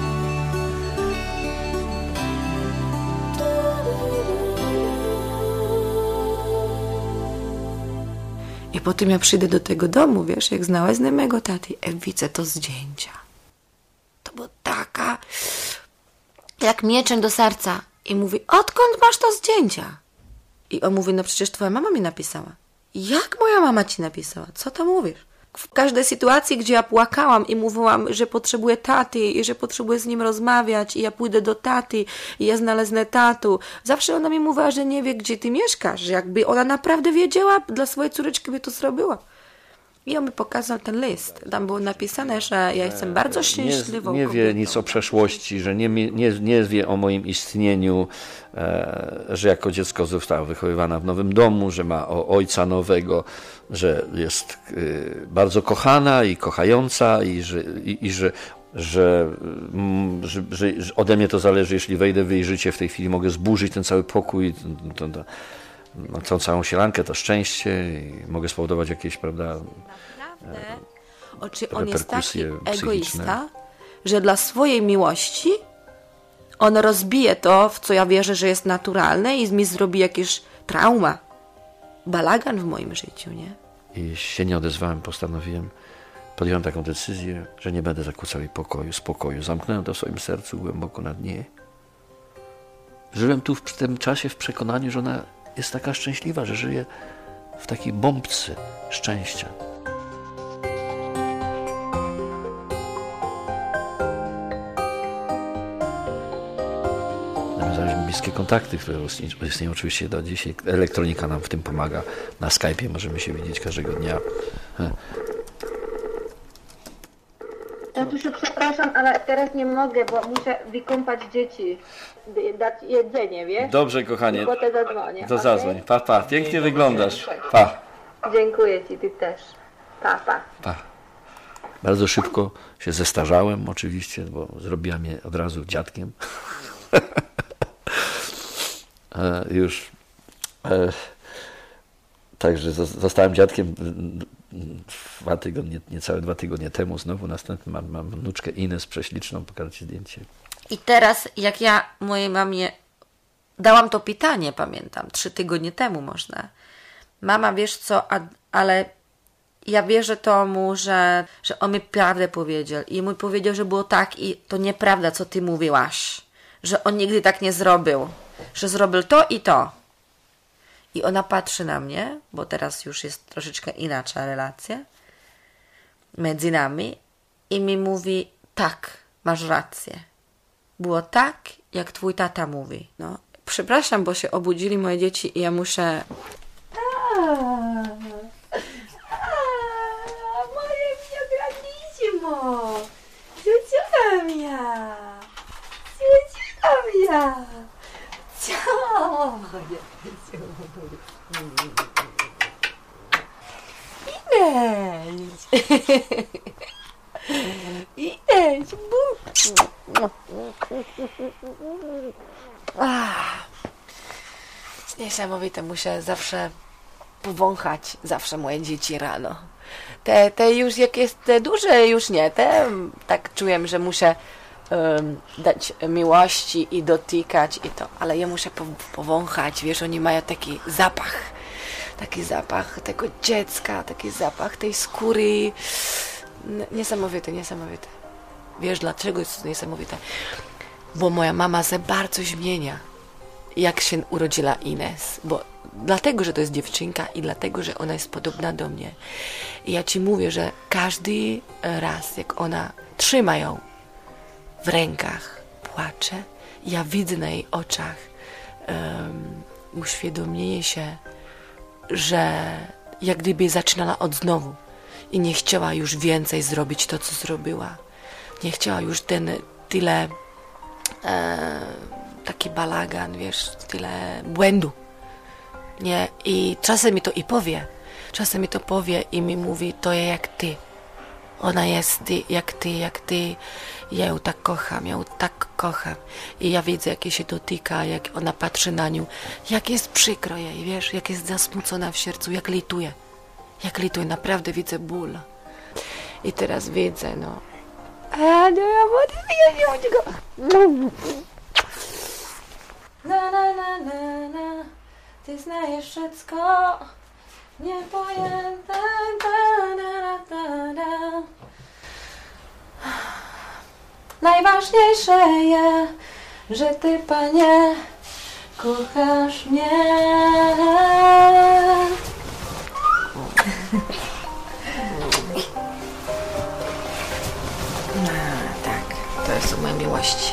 I potem ja przyjdę do tego domu, wiesz, jak znalazłem mego taty, widzę to zdjęcia. To była taka, jak mieczem do serca. I mówi, odkąd masz to zdjęcia? I on mówi, no przecież twoja mama mi napisała. Jak moja mama ci napisała? Co tam mówisz? W każdej sytuacji, gdzie ja płakałam i mówiłam, że potrzebuję taty i że potrzebuję z nim rozmawiać i ja pójdę do taty i ja znaleznę tatu, zawsze ona mi mówiła, że nie wie, gdzie ty mieszkasz, że jakby ona naprawdę wiedziała, dla swojej córeczki by to zrobiła. I on mi pokazał ten list. Tam było napisane, że ja jestem bardzo szczęśliwą Nie wie nic o przeszłości, że nie wie o moim istnieniu, że jako dziecko została wychowywana w nowym domu, że ma ojca nowego, że jest bardzo kochana i kochająca i że ode mnie to zależy, jeśli wejdę w jej życie w tej chwili, mogę zburzyć ten cały pokój, tą całą sielankę, to szczęście i mogę spowodować jakieś, prawda, czy on jest taki egoista, że dla swojej miłości on rozbije to, w co ja wierzę, że jest naturalne i mi zrobi jakieś trauma, balagan w moim życiu, nie? I się nie odezwałem, podjąłem taką decyzję, że nie będę zakłócał jej spokoju. Zamknąłem to w swoim sercu głęboko na dnie. Żyłem tu w tym czasie w przekonaniu, że ona jest taka szczęśliwa, że żyje w takiej bombce szczęścia. Nawiązaliśmy bliskie kontakty, które istnieją oczywiście do dzisiaj. Elektronika nam w tym pomaga. Na Skype'ie możemy się widzieć każdego dnia. Tatusiu, przepraszam, ale teraz nie mogę, bo muszę wykąpać dzieci, dać jedzenie, wiesz? Dobrze, kochanie. Potem zadzwonię. To zadzwoń. Pa, pa. Pięknie wyglądasz. Pa. Dziękuję ci, ty też. Pa, pa. Pa. Bardzo szybko się zestarzałem oczywiście, bo zrobiła mnie od razu dziadkiem. Już. Także zostałem dziadkiem 2 tygodnie, niecałe 2 tygodnie temu. Znowu następny mam wnuczkę Ines prześliczną, pokażę ci zdjęcie. I teraz, jak ja mojej mamie dałam to pytanie, pamiętam, 3 tygodnie temu można. Mama, wiesz co, ale ja wierzę tomu, że on mi prawdę powiedział. I mój powiedział, że było tak i to nieprawda, co ty mówiłaś. Że on nigdy tak nie zrobił. Że zrobił to i to. I ona patrzy na mnie, bo teraz już jest troszeczkę inaczej relacja między nami i mi mówi, tak, masz rację. Było tak, jak twój tata mówi. No, przepraszam, bo się obudzili moje dzieci i ja muszę... Moje mio ciuciuka mia. Ciuciuka mia. Idź, Niesamowite, muszę zawsze powąchać moje dzieci rano. Te już jak jest duże, już nie. Tak czuję, że muszę dać miłości i dotykać i to, ale ja muszę powąchać, wiesz, oni mają taki zapach tego dziecka, taki zapach tej skóry. Niesamowite. Wiesz, dlaczego jest to niesamowite? Bo moja mama się bardzo zmienia, jak się urodziła Ines, dlatego, że to jest dziewczynka i dlatego, że ona jest podobna do mnie. I ja ci mówię, że każdy raz, jak ona trzyma ją w rękach, płacze, ja widzę na jej oczach uświadomienie się, że jak gdyby zaczynała od znowu i nie chciała już więcej zrobić to, co zrobiła. Nie chciała już tyle taki balagan, wiesz, tyle błędu. Nie? I czasem mi to i powie. Czasem mi to powie i mi mówi, to jest jak ty. Ona jest jak ty. Ja ją tak kocham. I ja widzę, jak jej się dotyka, jak ona patrzy na nią. Jak jest przykro jej, wiesz, jak jest zasmucona w sercu, jak lituje. Naprawdę widzę ból. I teraz widzę, no. Na. Ty znajesz wszystko. Niepojęte. Najważniejsze jest, że ty, Panie, kochasz mnie. Tak, to jest o mojej miłości.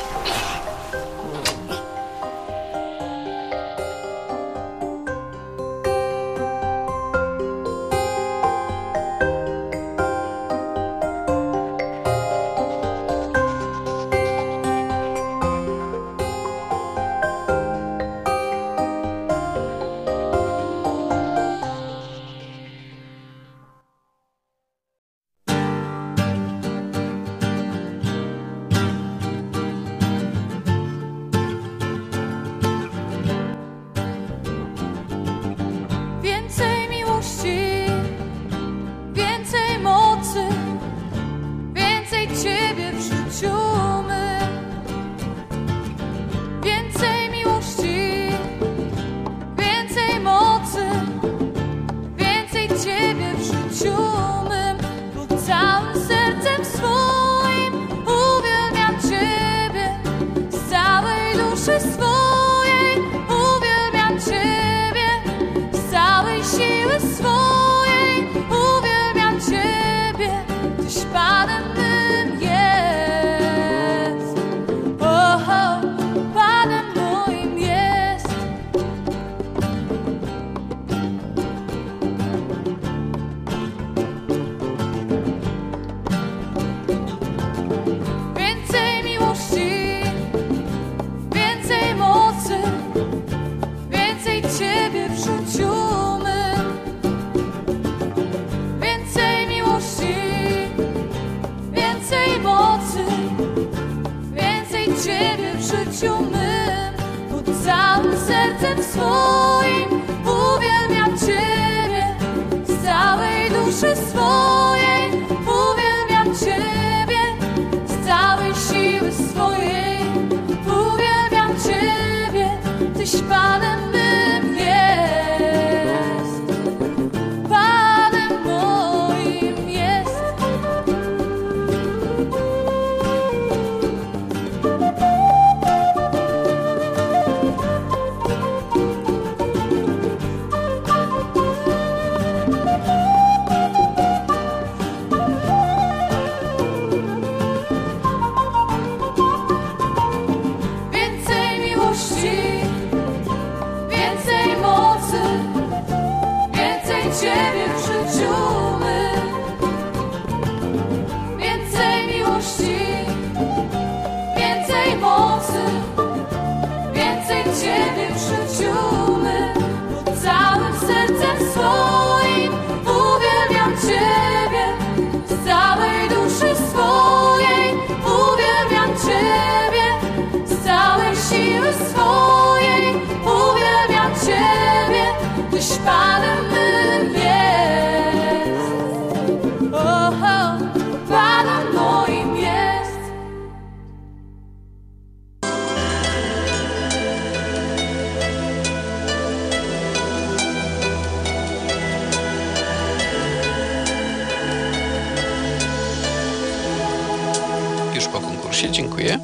Dziękuję.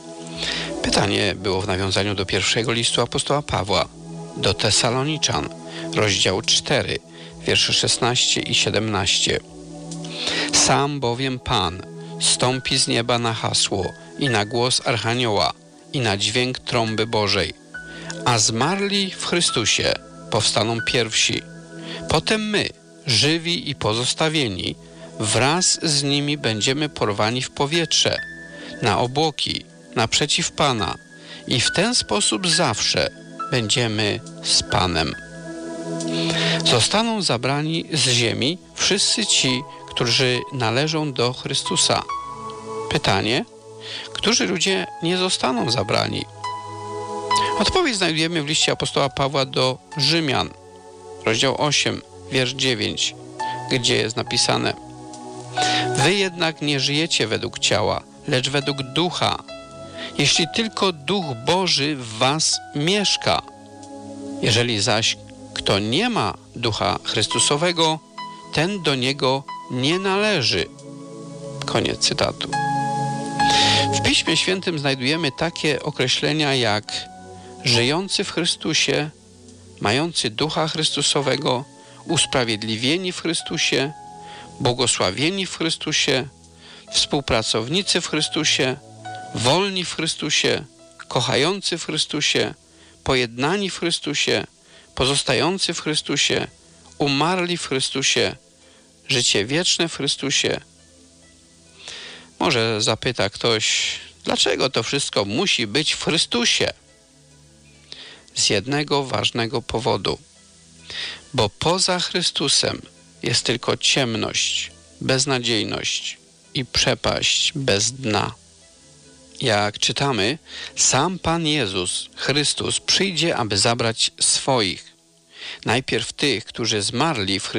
Pytanie było w nawiązaniu do pierwszego listu apostoła Pawła do Tesaloniczan, rozdział 4, wiersze 16 i 17. Sam bowiem Pan stąpi z nieba na hasło i na głos archanioła i na dźwięk trąby Bożej, a zmarli w Chrystusie powstaną pierwsi. Potem my, żywi i pozostawieni, wraz z nimi będziemy porwani w powietrze, na obłoki, naprzeciw Pana i w ten sposób zawsze będziemy z Panem. Zostaną zabrani z ziemi wszyscy ci, którzy należą do Chrystusa. Pytanie, którzy ludzie nie zostaną zabrani? Odpowiedź znajdujemy w liście apostoła Pawła do Rzymian, rozdział 8, wiersz 9, gdzie jest napisane: Wy jednak nie żyjecie według ciała, lecz według ducha, jeśli tylko Duch Boży w was mieszka. Jeżeli zaś kto nie ma Ducha Chrystusowego, ten do Niego nie należy. Koniec cytatu. W Piśmie Świętym znajdujemy takie określenia jak żyjący w Chrystusie, mający Ducha Chrystusowego, usprawiedliwieni w Chrystusie, błogosławieni w Chrystusie, współpracownicy w Chrystusie, wolni w Chrystusie, kochający w Chrystusie, pojednani w Chrystusie, pozostający w Chrystusie, umarli w Chrystusie, życie wieczne w Chrystusie. Może zapyta ktoś, dlaczego to wszystko musi być w Chrystusie? Z jednego ważnego powodu. Bo poza Chrystusem jest tylko ciemność, beznadziejność i przepaść bez dna. Jak czytamy, sam Pan Jezus, Chrystus, przyjdzie, aby zabrać swoich. Najpierw tych, którzy zmarli w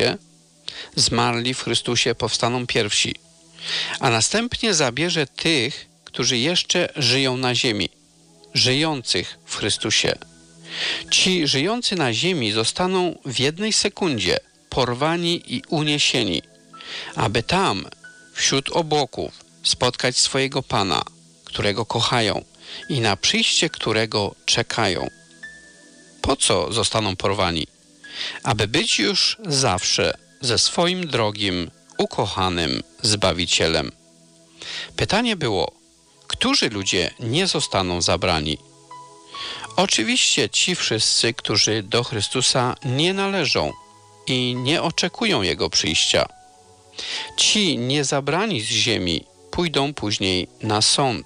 Chrystusie powstaną pierwsi, a następnie zabierze tych, którzy jeszcze żyją na ziemi, żyjących w Chrystusie. Ci żyjący na ziemi zostaną w jednej sekundzie porwani i uniesieni, aby tam, wśród obłoków, spotkać swojego Pana, którego kochają i na przyjście którego czekają. Po co zostaną porwani? Aby być już zawsze ze swoim drogim, ukochanym Zbawicielem. Pytanie było, którzy ludzie nie zostaną zabrani? Oczywiście ci wszyscy, którzy do Chrystusa nie należą i nie oczekują Jego przyjścia. Ci niezabrani z ziemi pójdą później na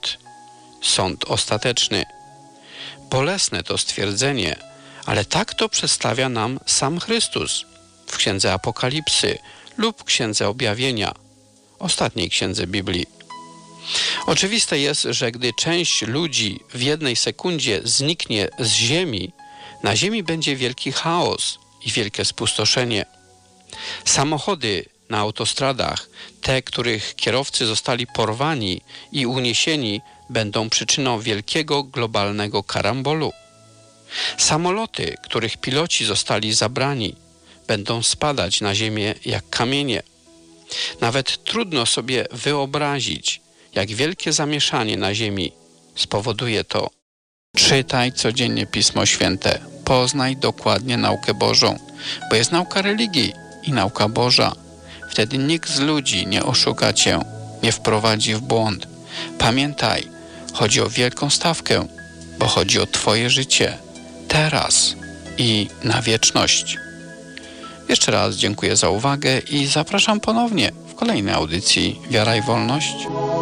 sąd ostateczny. Bolesne to stwierdzenie, ale tak to przedstawia nam sam Chrystus w Księdze Apokalipsy lub Księdze Objawienia, ostatniej księdze Biblii. Oczywiste jest, że gdy część ludzi w jednej sekundzie zniknie z ziemi, na ziemi będzie wielki chaos i wielkie spustoszenie. Samochody na autostradach, te, których kierowcy zostali porwani i uniesieni, będą przyczyną wielkiego globalnego karambolu. Samoloty, których piloci zostali zabrani, będą spadać na ziemię jak kamienie. Nawet trudno sobie wyobrazić, jak wielkie zamieszanie na ziemi spowoduje to. Czytaj codziennie Pismo Święte, poznaj dokładnie naukę Bożą, bo jest nauka religii i nauka Boża. Wtedy nikt z ludzi nie oszuka cię, nie wprowadzi w błąd. Pamiętaj, chodzi o wielką stawkę, bo chodzi o twoje życie, teraz i na wieczność. Jeszcze raz dziękuję za uwagę i zapraszam ponownie w kolejnej audycji Wiara i Wolność.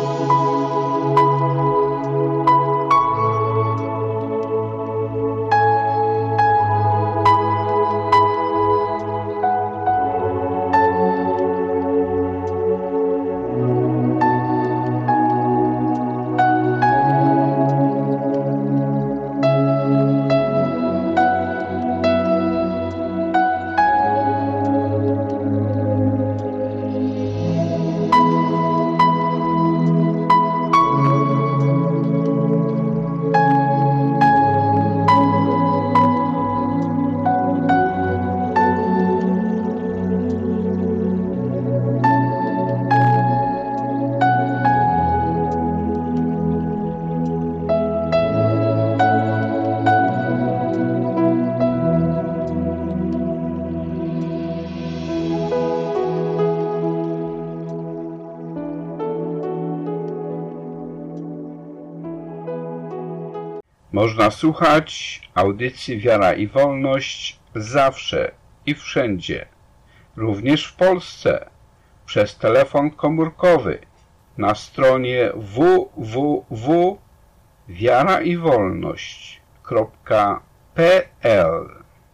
Można słuchać audycji Wiara i Wolność zawsze i wszędzie, również w Polsce, przez telefon komórkowy na stronie www.awr.org wiaraiwolność.pl.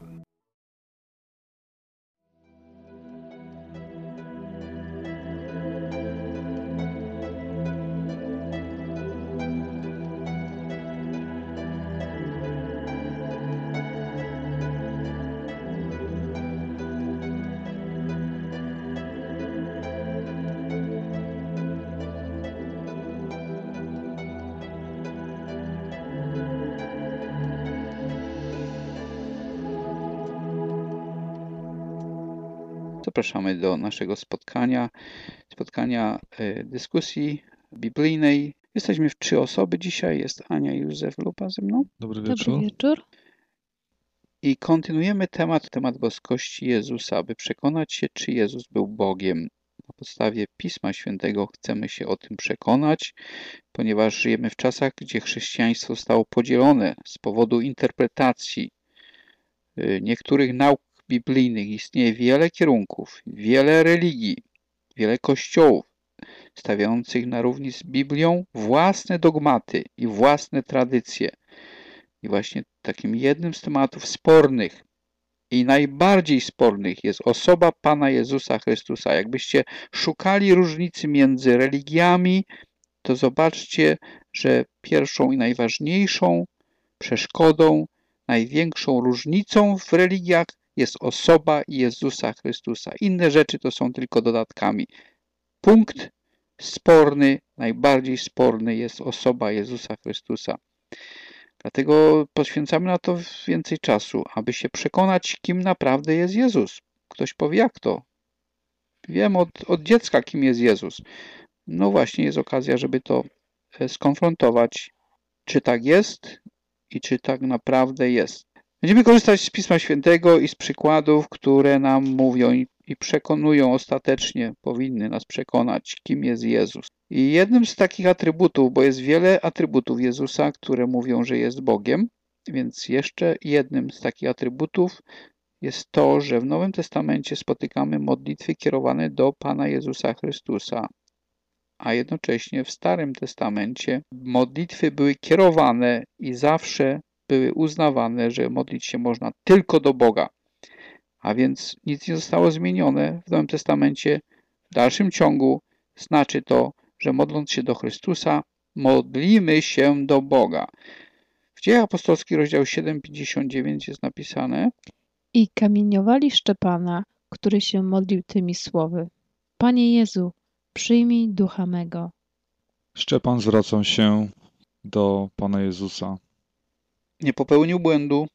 Zapraszamy do naszego spotkania dyskusji biblijnej. Jesteśmy w 3 osoby dzisiaj. Jest Ania i Józef Lupa ze mną. Dobry wieczór. Dobry wieczór. I kontynuujemy temat boskości Jezusa, aby przekonać się, czy Jezus był Bogiem. Na podstawie Pisma Świętego chcemy się o tym przekonać, ponieważ żyjemy w czasach, gdzie chrześcijaństwo zostało podzielone z powodu interpretacji niektórych nauk biblijnych. Istnieje wiele kierunków, wiele religii, wiele kościołów stawiających na równi z Biblią własne dogmaty i własne tradycje. I właśnie takim jednym z tematów spornych i najbardziej spornych jest osoba Pana Jezusa Chrystusa. Jakbyście szukali różnicy między religiami, to zobaczcie, że pierwszą i najważniejszą przeszkodą, największą różnicą w religiach jest osoba Jezusa Chrystusa. Inne rzeczy to są tylko dodatkami. Punkt sporny, najbardziej sporny jest osoba Jezusa Chrystusa. Dlatego poświęcamy na to więcej czasu, aby się przekonać, kim naprawdę jest Jezus. Ktoś powie, jak to? Wiem od dziecka, kim jest Jezus. No właśnie, jest okazja, żeby to skonfrontować, czy tak jest i czy tak naprawdę jest. Będziemy korzystać z Pisma Świętego i z przykładów, które nam mówią i przekonują ostatecznie, powinny nas przekonać, kim jest Jezus. I jednym z takich atrybutów, bo jest wiele atrybutów Jezusa, które mówią, że jest Bogiem, więc jeszcze jednym z takich atrybutów jest to, że w Nowym Testamencie spotykamy modlitwy kierowane do Pana Jezusa Chrystusa, a jednocześnie w Starym Testamencie modlitwy były kierowane i zawsze były uznawane, że modlić się można tylko do Boga. A więc nic nie zostało zmienione w Nowym Testamencie. W dalszym ciągu znaczy to, że modląc się do Chrystusa, modlimy się do Boga. W Dziejach Apostolskich, rozdział 7:59 jest napisane: I kamieniowali Szczepana, który się modlił tymi słowy: Panie Jezu, przyjmij ducha mego. Szczepan zwracał się do Pana Jezusa. Nie popełnił błędu.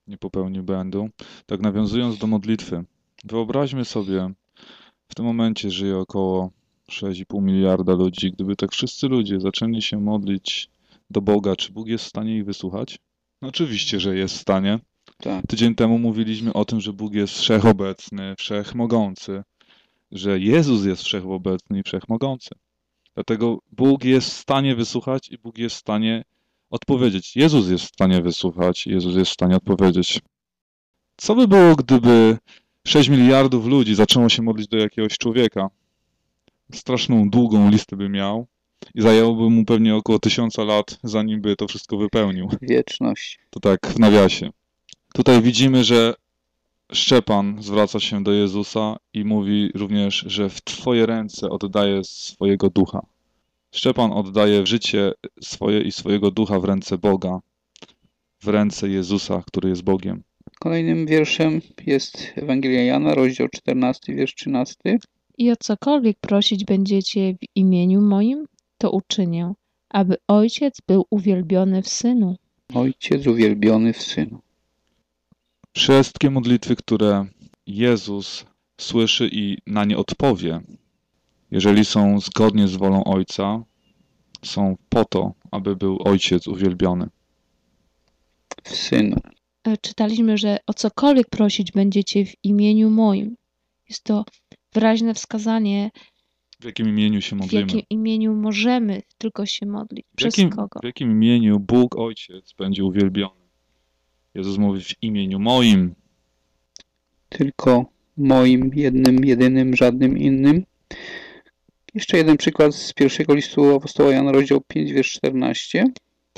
Tak nawiązując do modlitwy. Wyobraźmy sobie, w tym momencie żyje około 6,5 miliarda ludzi. Gdyby tak wszyscy ludzie zaczęli się modlić do Boga, czy Bóg jest w stanie ich wysłuchać? No oczywiście, że jest w stanie. Tak. Tydzień temu mówiliśmy o tym, że Bóg jest wszechobecny, wszechmogący, że Jezus jest wszechobecny i wszechmogący. Dlatego Bóg jest w stanie wysłuchać i Bóg jest w stanie odpowiedzieć. Jezus jest w stanie wysłuchać, Jezus jest w stanie odpowiedzieć. Co by było, gdyby 6 miliardów ludzi zaczęło się modlić do jakiegoś człowieka? Straszną, długą listę by miał i zajęłoby mu pewnie około 1000 lat, zanim by to wszystko wypełnił. Wieczność. To tak w nawiasie. Tutaj widzimy, że Szczepan zwraca się do Jezusa i mówi również, że w Twoje ręce oddaje swojego ducha. Szczepan oddaje życie swoje i swojego ducha w ręce Boga, w ręce Jezusa, który jest Bogiem. Kolejnym wierszem jest Ewangelia Jana, rozdział 14, wiersz 13. I o cokolwiek prosić będziecie w imieniu moim, to uczynię, aby Ojciec był uwielbiony w Synu. Ojciec uwielbiony w Synu. Wszystkie modlitwy, które Jezus słyszy i na nie odpowie, jeżeli są zgodnie z wolą Ojca, są po to, aby był Ojciec uwielbiony. W Synu. Czytaliśmy, że o cokolwiek prosić będziecie w imieniu moim. Jest to wyraźne wskazanie, w jakim imieniu się modlimy. W jakim imieniu możemy tylko się modlić. Przez kogo? W jakim imieniu Bóg Ojciec będzie uwielbiony. Jezus mówi w imieniu moim. Tylko moim, jednym, jedynym, żadnym innym. Jeszcze jeden przykład z pierwszego listu apostoła Jana, rozdział 5, wiersz 14.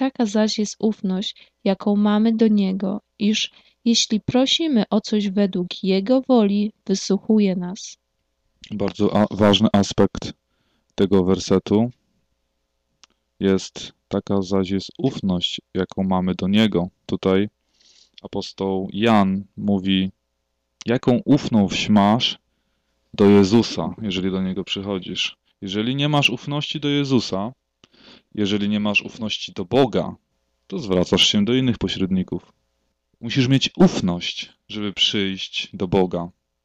Taka zaś jest ufność, jaką mamy do Niego, iż jeśli prosimy o coś według Jego woli, wysłuchuje nas. Bardzo ważny aspekt tego wersetu jest taka zaś jest ufność, jaką mamy do Niego. Tutaj apostoł Jan mówi, jaką ufność masz do Jezusa, jeżeli do Niego przychodzisz. Jeżeli nie masz ufności do Jezusa, jeżeli nie masz ufności do Boga, to zwracasz się do innych pośredników. Musisz mieć ufność, żeby przyjść do Boga.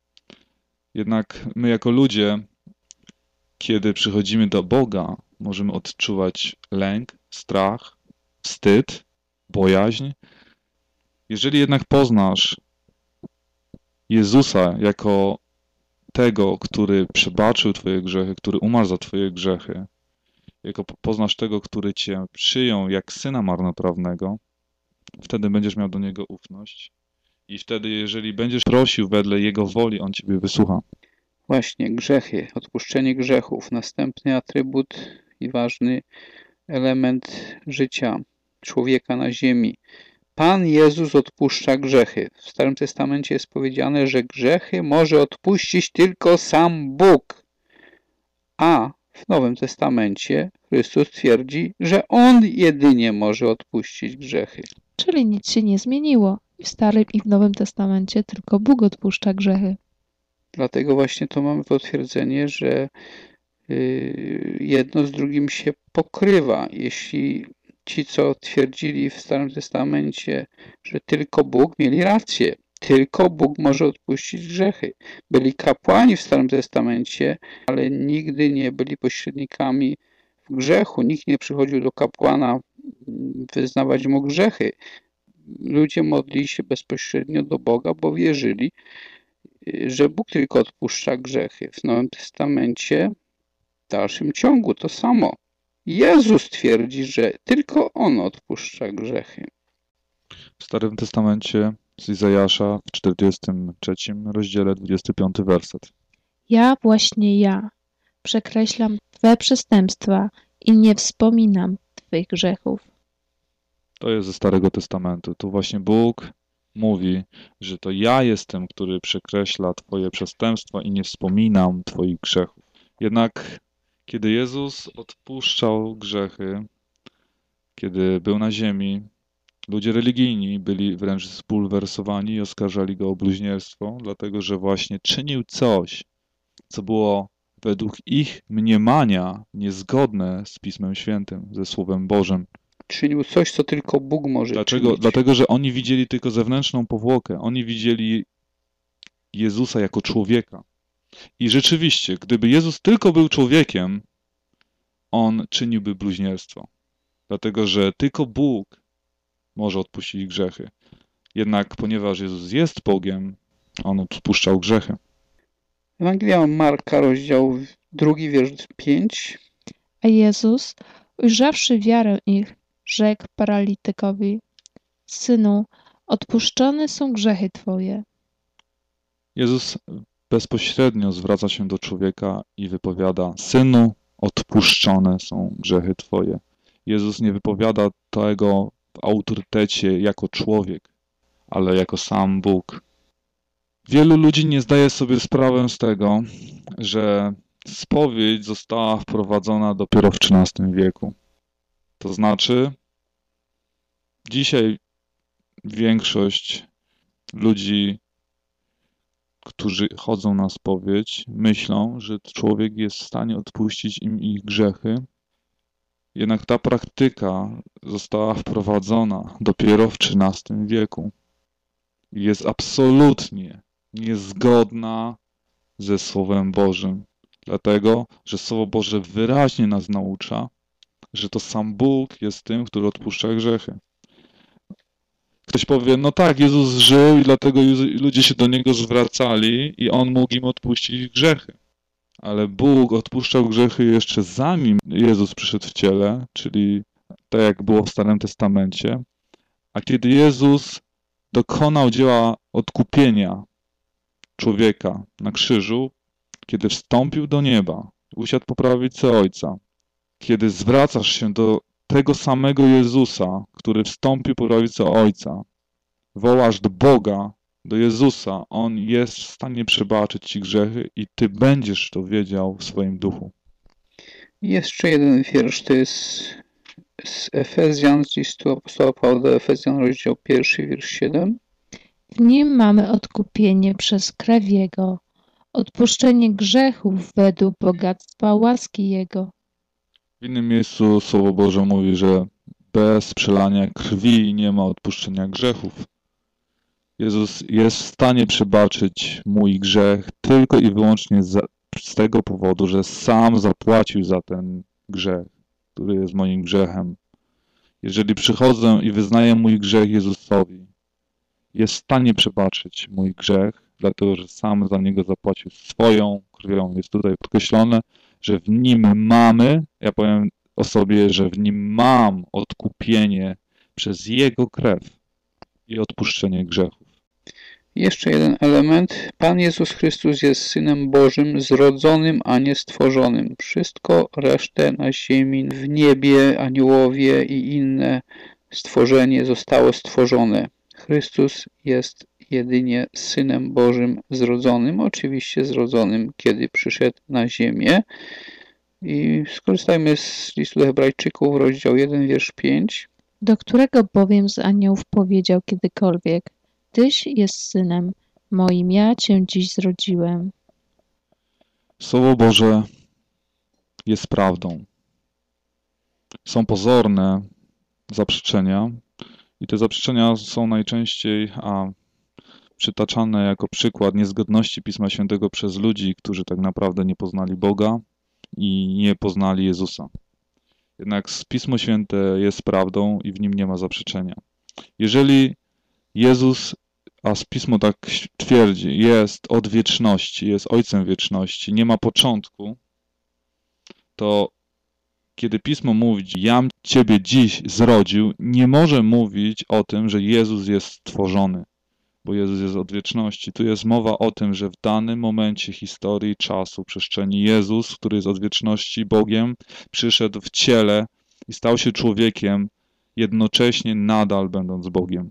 Jednak my jako ludzie, kiedy przychodzimy do Boga, możemy odczuwać lęk, strach, wstyd, bojaźń. Jeżeli jednak poznasz Jezusa jako tego, który przebaczył Twoje grzechy, który umarł za Twoje grzechy, jako poznasz tego, który Cię przyjął jak syna marnotrawnego, wtedy będziesz miał do Niego ufność i wtedy, jeżeli będziesz prosił wedle Jego woli, On Ciebie wysłucha. Właśnie, grzechy, odpuszczenie grzechów, następny atrybut i ważny element życia człowieka na ziemi. Pan Jezus odpuszcza grzechy. W Starym Testamencie jest powiedziane, że grzechy może odpuścić tylko sam Bóg. A w Nowym Testamencie Chrystus twierdzi, że On jedynie może odpuścić grzechy. Czyli nic się nie zmieniło. I w Starym i w Nowym Testamencie tylko Bóg odpuszcza grzechy. Dlatego właśnie to mamy potwierdzenie, że jedno z drugim się pokrywa. Jeśli ci, co twierdzili w Starym Testamencie, że tylko Bóg, mieli rację. Tylko Bóg może odpuścić grzechy. Byli kapłani w Starym Testamencie, ale nigdy nie byli pośrednikami w grzechu. Nikt nie przychodził do kapłana wyznawać mu grzechy. Ludzie modlili się bezpośrednio do Boga, bo wierzyli, że Bóg tylko odpuszcza grzechy. W Nowym Testamencie w dalszym ciągu to samo. Jezus twierdzi, że tylko On odpuszcza grzechy. W Starym Testamencie z Izajasza w 43 rozdziale 25 werset. Ja, właśnie ja, przekreślam Twe przestępstwa i nie wspominam Twych grzechów. To jest ze Starego Testamentu. Tu właśnie Bóg mówi, że to ja jestem, który przekreśla Twoje przestępstwa i nie wspominam Twoich grzechów. Jednak kiedy Jezus odpuszczał grzechy, kiedy był na ziemi, ludzie religijni byli wręcz spulwersowani i oskarżali Go o bluźnierstwo, dlatego że właśnie czynił coś, co było według ich mniemania niezgodne z Pismem Świętym, ze Słowem Bożym. Czynił coś, co tylko Bóg może czynić. Dlatego, że oni widzieli tylko zewnętrzną powłokę. Oni widzieli Jezusa jako człowieka. I rzeczywiście, gdyby Jezus tylko był człowiekiem, On czyniłby bluźnierstwo. Dlatego, że tylko Bóg może odpuścić grzechy. Jednak ponieważ Jezus jest Bogiem, On odpuszczał grzechy. Ewangelia Marka, rozdział 2, wiersz 5. A Jezus, ujrzawszy wiarę ich, rzekł paralitykowi: Synu, odpuszczone są grzechy Twoje. Jezus bezpośrednio zwraca się do człowieka i wypowiada: Synu, odpuszczone są grzechy Twoje. Jezus nie wypowiada tego w autorytecie jako człowiek, ale jako sam Bóg. Wielu ludzi nie zdaje sobie sprawy z tego, że spowiedź została wprowadzona dopiero w XIII wieku. To znaczy, dzisiaj większość ludzi, którzy chodzą na spowiedź, myślą, że człowiek jest w stanie odpuścić im ich grzechy. Jednak ta praktyka została wprowadzona dopiero w XIII wieku. Jest absolutnie niezgodna ze Słowem Bożym. Dlatego, że Słowo Boże wyraźnie nas naucza, że to sam Bóg jest tym, który odpuszcza grzechy. Ktoś powie, no tak, Jezus żył i dlatego ludzie się do Niego zwracali i On mógł im odpuścić grzechy. Ale Bóg odpuszczał grzechy jeszcze zanim Jezus przyszedł w ciele, czyli tak jak było w Starym Testamencie. A kiedy Jezus dokonał dzieła odkupienia człowieka na krzyżu, kiedy wstąpił do nieba, usiadł po prawicy Ojca, kiedy zwracasz się do tego samego Jezusa, który wstąpił po prawicę Ojca, wołasz do Boga, do Jezusa, On jest w stanie przebaczyć ci grzechy i ty będziesz to wiedział w swoim duchu. Jeszcze jeden wiersz, to jest z Efezjan, z listu apostoła Pawła do Efezjan, rozdział 1, wiersz 7. W nim mamy odkupienie przez krew Jego, odpuszczenie grzechów według bogactwa łaski Jego. W innym miejscu Słowo Boże mówi, że bez przelania krwi nie ma odpuszczenia grzechów. Jezus jest w stanie przebaczyć mój grzech tylko i wyłącznie z tego powodu, że sam zapłacił za ten grzech, który jest moim grzechem. Jeżeli przychodzę i wyznaję mój grzech Jezusowi, jest w stanie przebaczyć mój grzech, dlatego że sam za niego zapłacił swoją krwią. Jest tutaj podkreślone, że w nim mamy, ja powiem o sobie, że w nim mam odkupienie przez Jego krew i odpuszczenie grzechów. Jeszcze jeden element. Pan Jezus Chrystus jest Synem Bożym, zrodzonym, a nie stworzonym. Wszystko resztę na ziemi, w niebie, aniołowie i inne stworzenie zostało stworzone. Chrystus jest jedynie Synem Bożym zrodzonym, oczywiście zrodzonym, kiedy przyszedł na ziemię. I skorzystajmy z listu do Hebrajczyków, rozdział 1, wiersz 5. Do którego bowiem z aniołów powiedział kiedykolwiek: Tyś jest synem moim, ja cię dziś zrodziłem. Słowo Boże jest prawdą. Są pozorne zaprzeczenia i te zaprzeczenia są najczęściej przytaczane jako przykład niezgodności Pisma Świętego przez ludzi, którzy tak naprawdę nie poznali Boga i nie poznali Jezusa. Jednak Pismo Święte jest prawdą i w nim nie ma zaprzeczenia. Jeżeli Jezus, a Pismo tak twierdzi, jest od wieczności, jest Ojcem wieczności, nie ma początku, to kiedy Pismo mówi, jam Ciebie dziś zrodził, nie może mówić o tym, że Jezus jest stworzony, bo Jezus jest od wieczności. Tu jest mowa o tym, że w danym momencie historii, czasu, przestrzeni Jezus, który jest od wieczności Bogiem, przyszedł w ciele i stał się człowiekiem, jednocześnie nadal będąc Bogiem.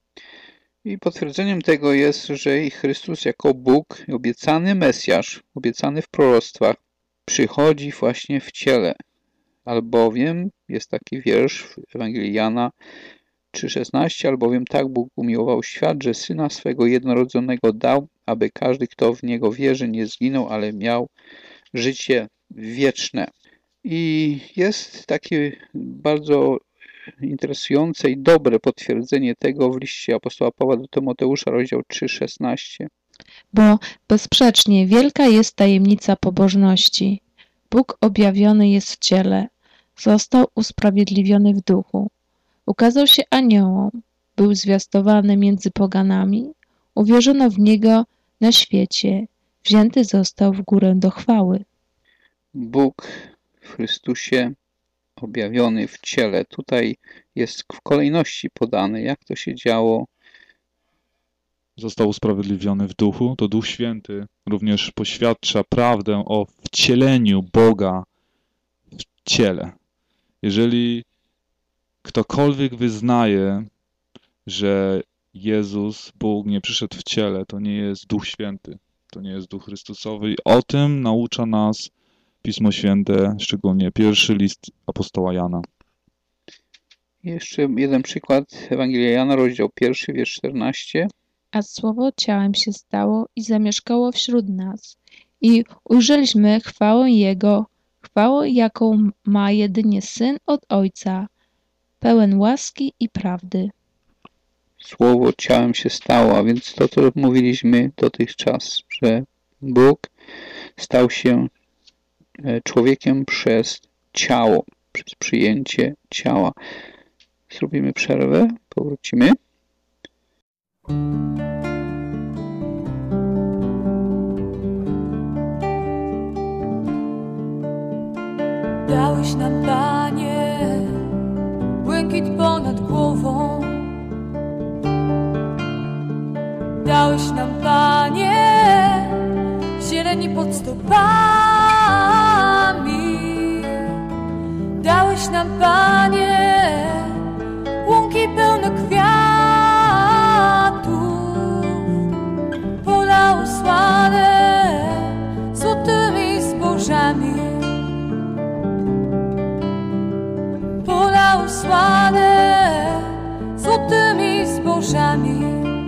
I potwierdzeniem tego jest, że i Chrystus jako Bóg, obiecany Mesjasz, obiecany w proroctwach, przychodzi właśnie w ciele. Albowiem, jest taki wiersz w Ewangelii Jana 3,16, albowiem tak Bóg umiłował świat, że Syna swego jednorodzonego dał, aby każdy, kto w Niego wierzy, nie zginął, ale miał życie wieczne. I jest takie bardzo interesujące i dobre potwierdzenie tego w liście apostoła Pawła do Tymoteusza, rozdział 3,16. Bo bezsprzecznie wielka jest tajemnica pobożności. Bóg objawiony jest w ciele, został usprawiedliwiony w duchu, ukazał się aniołom, był zwiastowany między poganami, uwierzono w Niego na świecie, wzięty został w górę do chwały. Bóg w Chrystusie objawiony w ciele. Tutaj jest w kolejności podane, jak to się działo. Został usprawiedliwiony w duchu, to Duch Święty również poświadcza prawdę o wcieleniu Boga w ciele. Jeżeli ktokolwiek wyznaje, że Jezus, Bóg nie przyszedł w ciele, to nie jest Duch Święty, to nie jest Duch Chrystusowy i o tym naucza nas Pismo Święte, szczególnie pierwszy list apostoła Jana. Jeszcze jeden przykład, Ewangelia Jana, rozdział 1, wiersz 14. A Słowo ciałem się stało i zamieszkało wśród nas. I ujrzeliśmy chwałę Jego, chwałę, jaką ma jedynie Syn od Ojca, pełen łaski i prawdy. Słowo ciałem się stało, a więc to, co mówiliśmy dotychczas, że Bóg stał się człowiekiem przez ciało, przez przyjęcie ciała. Zrobimy przerwę, powrócimy. Dałeś nam, Panie, błękit ponad głową. Dałeś nam, Panie, zieleni pod stopami. Dałeś nam, Panie, zbożami, pola usłane złotymi zbożami.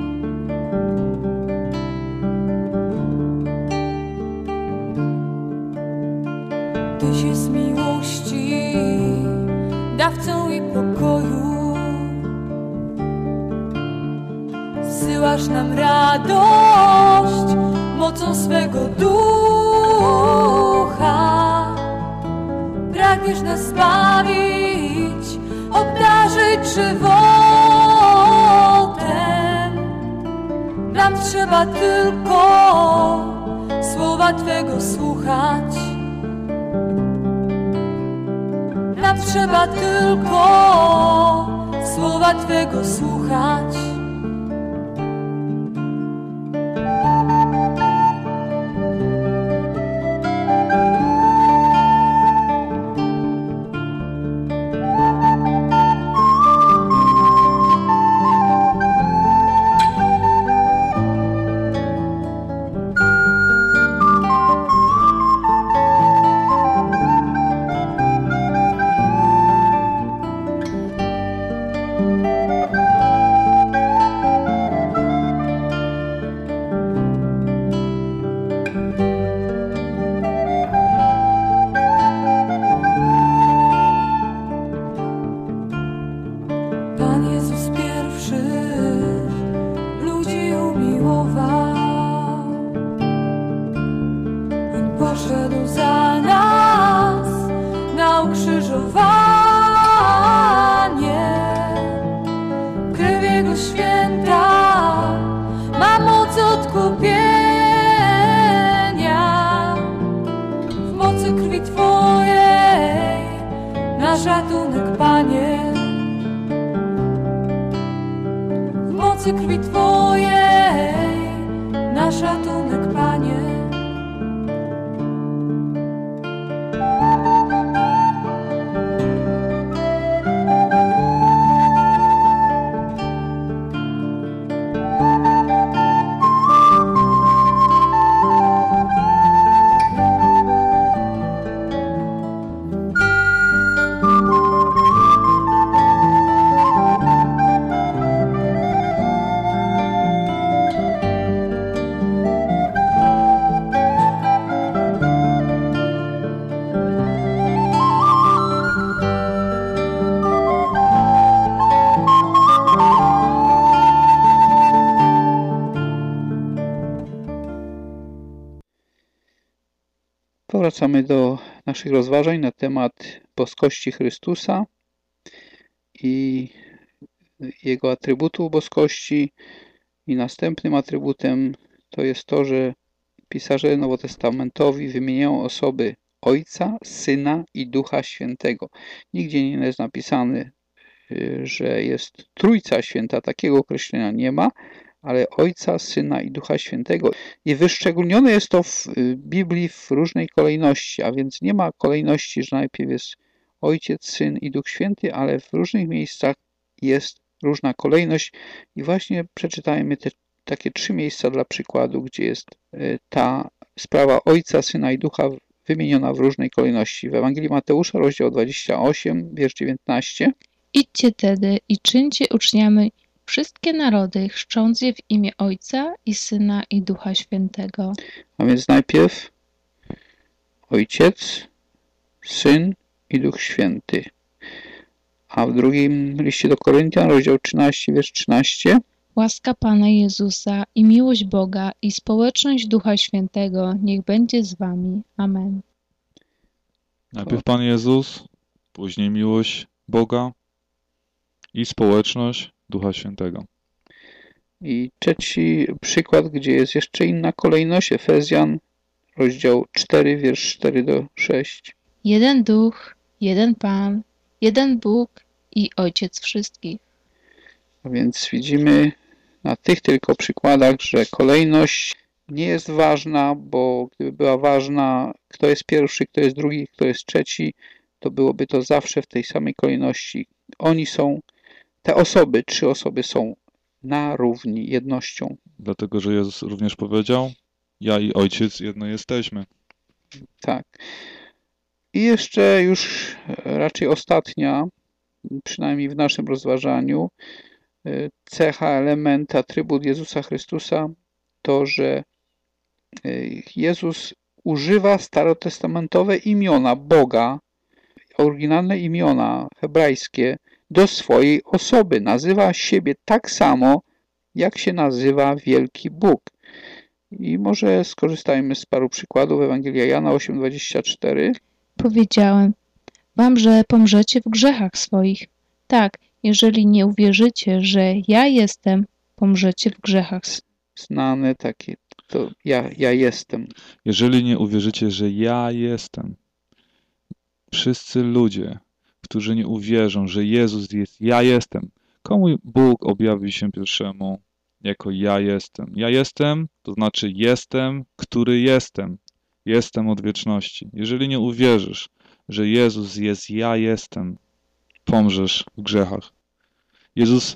Tyś jest miłości, dawcą i pokoju. Zsyłasz nam radość mocą swego ducha. Pragniesz nas zbawić, obdarzyć żywotem. Nam trzeba tylko słowa Twego słuchać. Nam trzeba tylko słowa Twego słuchać. Powracamy do naszych rozważań na temat boskości Chrystusa i Jego atrybutu boskości. I następnym atrybutem to jest to, że pisarze nowotestamentowi wymieniają osoby Ojca, Syna i Ducha Świętego. Nigdzie nie jest napisane, że jest Trójca Święta. Takiego określenia nie ma, ale Ojca, Syna i Ducha Świętego. I wyszczególnione jest to w Biblii w różnej kolejności, a więc nie ma kolejności, że najpierw jest Ojciec, Syn i Duch Święty, ale w różnych miejscach jest różna kolejność i właśnie przeczytajmy te takie 3 miejsca dla przykładu, gdzie jest ta sprawa Ojca, Syna i Ducha wymieniona w różnej kolejności. W Ewangelii Mateusza, rozdział 28, wiersz 19. Idźcie tedy i czyńcie uczniami wszystkie narody, chrzcząc je w imię Ojca i Syna i Ducha Świętego. A więc najpierw Ojciec, Syn i Duch Święty. A w drugim liście do Koryntian, rozdział 13, wiersz 13. Łaska Pana Jezusa i miłość Boga i społeczność Ducha Świętego niech będzie z wami. Amen. Najpierw Pan Jezus, później miłość Boga i społeczność Ducha Świętego. I trzeci przykład, gdzie jest jeszcze inna kolejność, Efezjan, rozdział 4, wiersz 4 do 6. Jeden Duch, jeden Pan, jeden Bóg i Ojciec wszystkich. A więc widzimy na tych tylko przykładach, że kolejność nie jest ważna, bo gdyby była ważna, kto jest pierwszy, kto jest drugi, kto jest trzeci, to byłoby to zawsze w tej samej kolejności. Oni są, te osoby, 3 osoby są na równi, jednością. Dlatego, że Jezus również powiedział, ja i Ojciec jedno jesteśmy. Tak. I jeszcze już raczej ostatnia, przynajmniej w naszym rozważaniu, cecha, element, atrybut Jezusa Chrystusa to, że Jezus używa starotestamentowe imiona Boga, oryginalne imiona hebrajskie do swojej osoby. Nazywa siebie tak samo, jak się nazywa wielki Bóg. I może skorzystajmy z paru przykładów. Ewangelia Jana 8:24. Powiedziałem wam, że pomrzecie w grzechach swoich. Tak, jeżeli nie uwierzycie, że ja jestem, pomrzecie w grzechach. Znane takie, to ja jestem. Jeżeli nie uwierzycie, że ja jestem, wszyscy ludzie, którzy nie uwierzą, że Jezus jest ja jestem, komu Bóg objawi się pierwszemu jako ja jestem? Ja jestem, to znaczy jestem, który jestem. Jestem od wieczności. Jeżeli nie uwierzysz, że Jezus jest ja jestem, pomrzesz w grzechach. Jezus,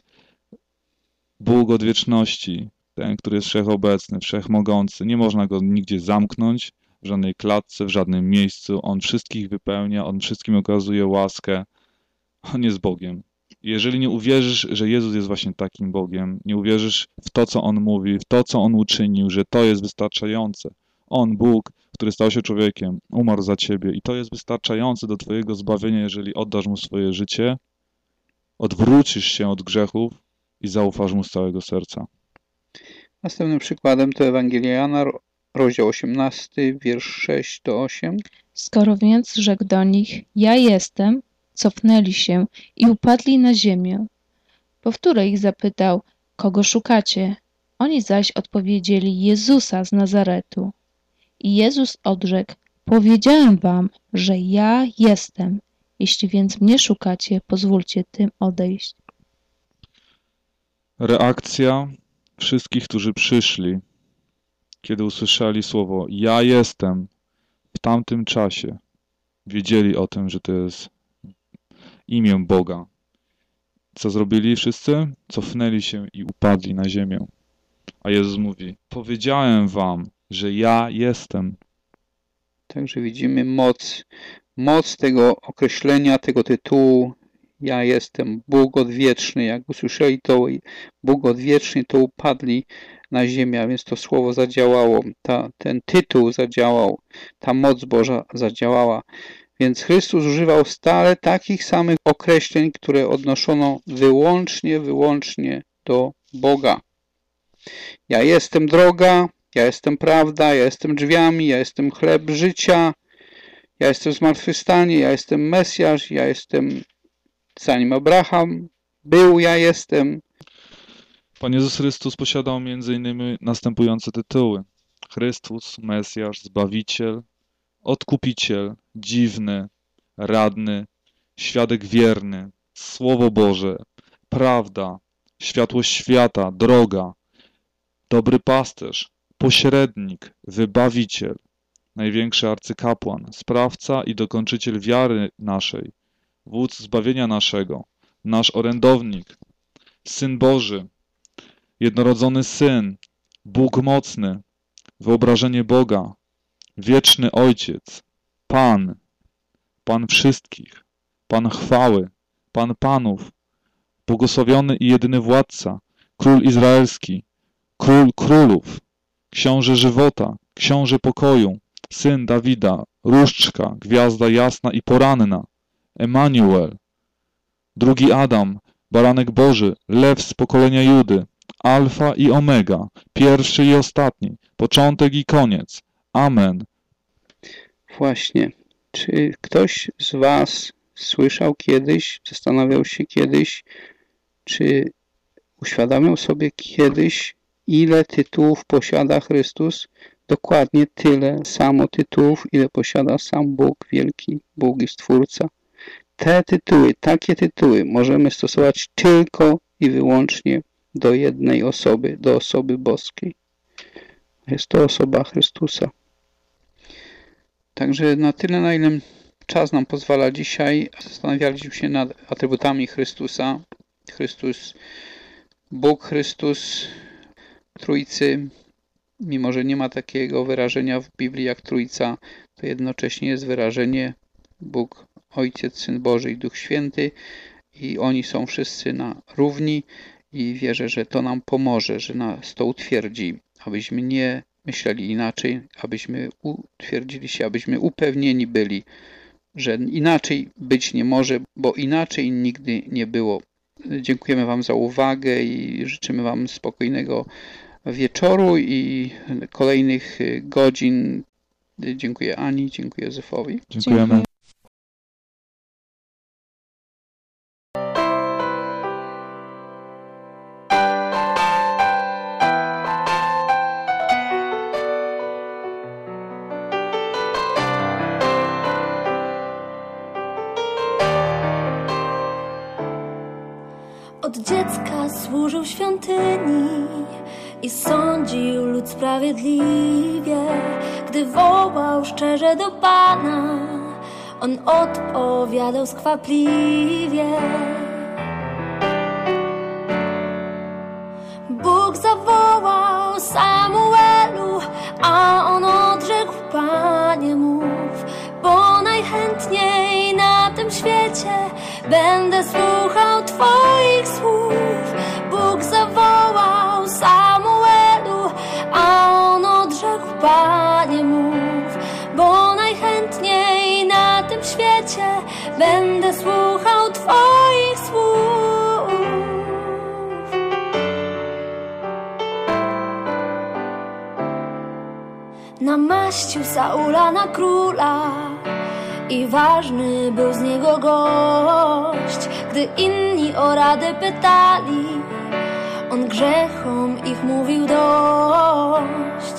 Bóg od wieczności, ten, który jest wszechobecny, wszechmogący, nie można go nigdzie zamknąć, w żadnej klatce, w żadnym miejscu. On wszystkich wypełnia, on wszystkim okazuje łaskę. On jest Bogiem. Jeżeli nie uwierzysz, że Jezus jest właśnie takim Bogiem, nie uwierzysz w to, co On mówi, w to, co On uczynił, że to jest wystarczające. On, Bóg, który stał się człowiekiem, umarł za ciebie i to jest wystarczające do twojego zbawienia, jeżeli oddasz Mu swoje życie, odwrócisz się od grzechów i zaufasz Mu z całego serca. Następnym przykładem to Ewangelia Jana, rozdział 18, wiersz 6-8. Skoro więc rzekł do nich, ja jestem, cofnęli się i upadli na ziemię. Powtórę ich zapytał, kogo szukacie? Oni zaś odpowiedzieli, Jezusa z Nazaretu. I Jezus odrzekł, powiedziałem wam, że ja jestem. Jeśli więc mnie szukacie, pozwólcie tym odejść. Reakcja wszystkich, którzy przyszli, kiedy usłyszeli słowo ja jestem, w tamtym czasie wiedzieli o tym, że to jest imię Boga. Co zrobili wszyscy? Cofnęli się i upadli na ziemię. A Jezus mówi, powiedziałem wam, że ja jestem. Także widzimy moc tego określenia, tego tytułu. Ja jestem Bóg odwieczny. Jak usłyszeli to Bóg odwieczny, to upadli na ziemię, a więc to słowo zadziałało. Ten tytuł zadziałał, ta moc Boża zadziałała. Więc Chrystus używał stale takich samych określeń, które odnoszono wyłącznie do Boga. Ja jestem droga, ja jestem prawda, ja jestem drzwiami, ja jestem chleb życia, ja jestem zmartwychwstanie, ja jestem Mesjasz, ja jestem, zanim Abraham był, ja jestem. Pan Jezus Chrystus posiadał m.in. następujące tytuły. Chrystus, Mesjasz, Zbawiciel, Odkupiciel, Dziwny, Radny, Świadek Wierny, Słowo Boże, Prawda, Światłość Świata, Droga, Dobry Pasterz, Pośrednik, Wybawiciel, Największy Arcykapłan, Sprawca i Dokończyciel wiary naszej, Wódz zbawienia naszego, nasz orędownik, Syn Boży, Jednorodzony Syn, Bóg mocny, Wyobrażenie Boga, Wieczny Ojciec, Pan, Pan wszystkich, Pan chwały, Pan panów, błogosławiony i jedyny władca, Król Izraelski, Król królów, Książę żywota, Książę pokoju, Syn Dawida, Różdżka, Gwiazda jasna i poranna, Emanuel, drugi Adam, Baranek Boży, Lew z pokolenia Judy, Alfa i Omega, pierwszy i ostatni, początek i koniec. Amen. Właśnie. Czy ktoś z was słyszał kiedyś, zastanawiał się kiedyś, czy uświadamiał sobie kiedyś, ile tytułów posiada Chrystus? Dokładnie tyle samo tytułów, ile posiada sam Bóg, wielki Bóg i Stwórca. Te tytuły, takie tytuły możemy stosować tylko i wyłącznie do jednej osoby, do osoby boskiej. Jest to osoba Chrystusa. Także na tyle, na ile czas nam pozwala dzisiaj, zastanawialiśmy się nad atrybutami Chrystusa. Chrystus, Bóg Chrystus, Trójcy, mimo że nie ma takiego wyrażenia w Biblii jak Trójca, to to jednocześnie jest wyrażenie Bóg, Ojciec, Syn Boży i Duch Święty i oni są wszyscy na równi i wierzę, że to nam pomoże, że nas to utwierdzi, abyśmy nie myśleli inaczej, abyśmy utwierdzili się, abyśmy upewnieni byli, że inaczej być nie może, bo inaczej nigdy nie było. Dziękujemy Wam za uwagę i życzymy Wam spokojnego wieczoru i kolejnych godzin. Dziękuję Ani, dziękuję Józefowi. Dziękujemy. Od dziecka służył świątyni i sądził lud sprawiedliwie. Gdy wołał szczerze do Pana, On odpowiadał skwapliwie. Bóg zawołał Samuelu, a on odrzekł: Panie, mów, bo najchętniej na tym świecie będę słuchał Twoich słów. Bóg zawołał Samuelu, a on odrzekł: Panie, mów, bo najchętniej na tym świecie będę słuchał Twoich słów. Namaścił Saula na króla i ważny był z niego gość. Gdy inni o radę pytali, on grzechom ich mówił dość.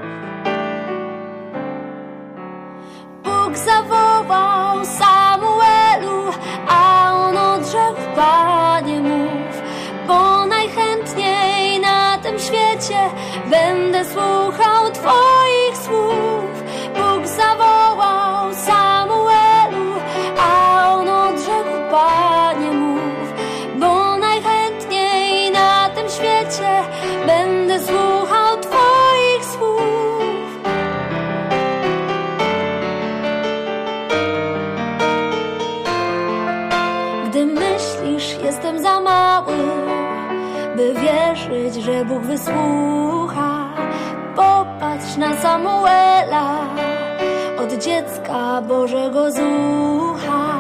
Bóg zawołał Samuelu, a on odrzekł: Panie, mów, bo najchętniej na tym świecie będę słuchał Twoich słów. Bóg zawołał Samuelu, a on odrzekł: Panie, mów, bo najchętniej na tym świecie będę słuchał Twoich słów. Gdy myślisz, jestem za mały, by wierzyć, że Bóg wysłucha, popatrz na Samuela, od dziecka Bożego z ucha.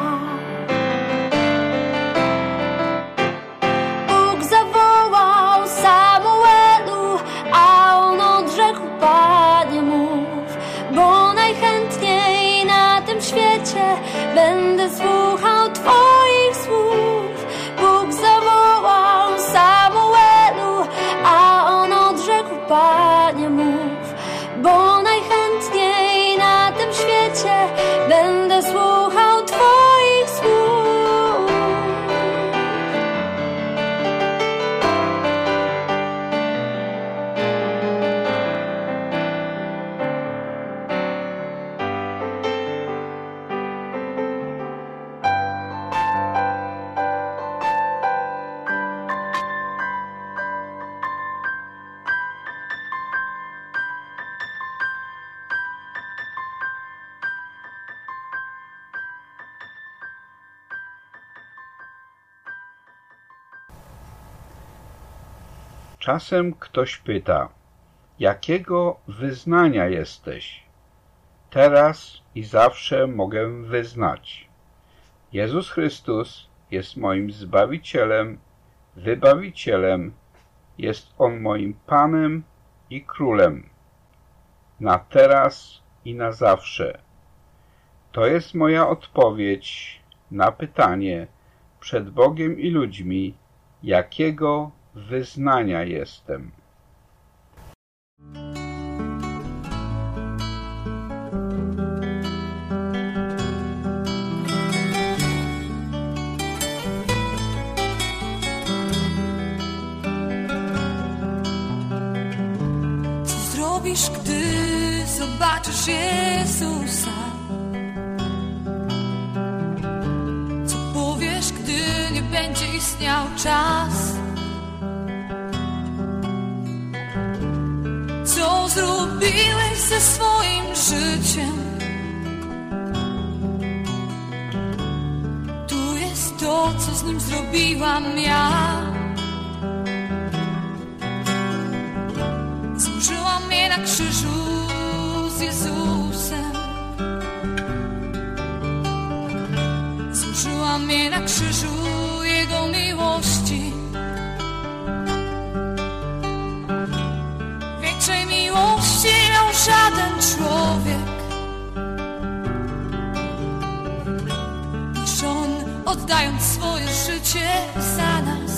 Bóg zawołał Samuelu, a on odrzekł: Panie, mów, bo najchętniej na tym świecie będę słuchał Twoich słów. Bóg zawołał Samuelu, a on odrzekł: Panie, mów, bo najchętniej na tym świecie będę słuchał Twoich słów. Czasem ktoś pyta: jakiego wyznania jesteś? Teraz i zawsze mogę wyznać: Jezus Chrystus jest moim Zbawicielem, Wybawicielem, jest On moim Panem i Królem, na teraz i na zawsze. To jest moja odpowiedź na pytanie przed Bogiem i ludźmi, jakiego wyznania jestem. Co zrobisz, gdy zobaczysz Jezusa? Co powiesz, gdy nie będzie istniał czas? Co zrobiłeś ze swoim życiem? to, co z nim zrobiłam ja. Złożyłam je na krzyżu z Jezusem. Złożyłam je na krzyżu Jego miłości. Większej miłości nie miał żaden człowiek niż On, oddając swoje życie za nas.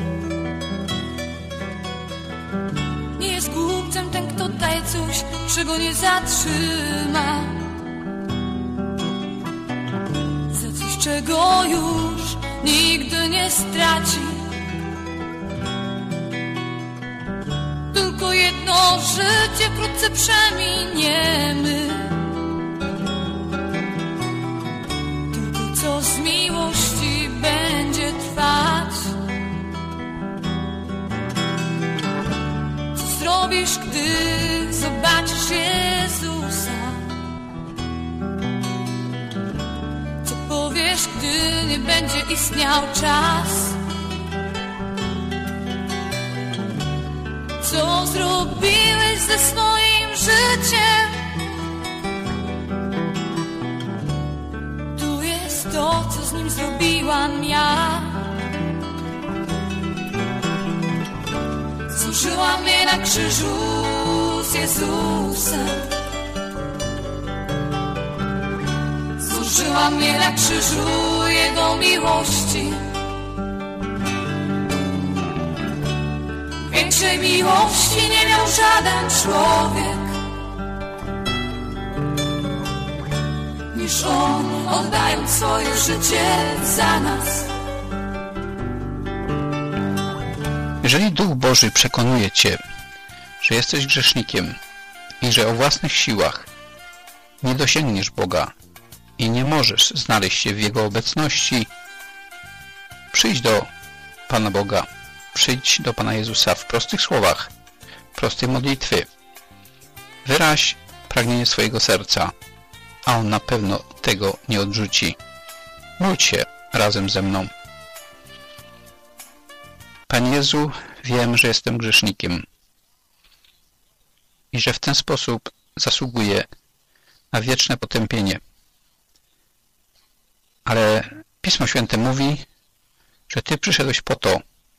Nie jest głupcem ten, kto daje coś, czego nie zatrzyma, za coś, czego już nigdy nie straci. Tylko jedno życie wkrótce przeminiemy, tylko co z miłości będzie trwać. Co zrobisz, gdy zobaczysz Jezusa? Co powiesz, gdy nie będzie istniał czas? Co zrobiłeś ze swoim życiem? Tu jest to, co z nim zrobiłam ja. Złożyłam je na krzyżu z Jezusem. Złożyłam je na krzyżu Jego miłości. Większej miłości nie miał żaden człowiek niż On, oddając swoje życie za nas. Jeżeli Duch Boży przekonuje Cię, że jesteś grzesznikiem i że o własnych siłach nie dosięgniesz Boga i nie możesz znaleźć się w Jego obecności, przyjdź do Pana Boga. Przyjdź do Pana Jezusa w prostych słowach, prostej modlitwy. Wyraź pragnienie swojego serca, a On na pewno tego nie odrzuci. Módl się razem ze mną. Panie Jezu, wiem, że jestem grzesznikiem i że w ten sposób zasługuję na wieczne potępienie. Ale Pismo Święte mówi, że Ty przyszedłeś po to,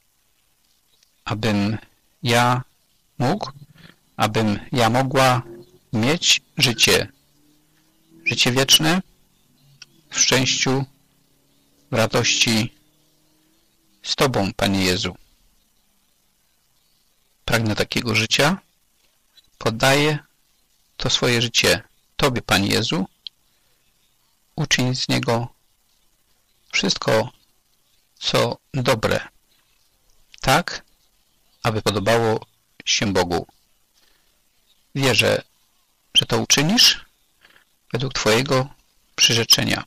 abym ja mógł, abym ja mogła mieć życie wieczne w szczęściu, w radości z Tobą, Panie Jezu. Pragnę takiego życia, poddaję to swoje życie Tobie, Panie Jezu. Uczyń z niego wszystko, co dobre, tak, aby podobało się Bogu. Wierzę, że to uczynisz według Twojego przyrzeczenia.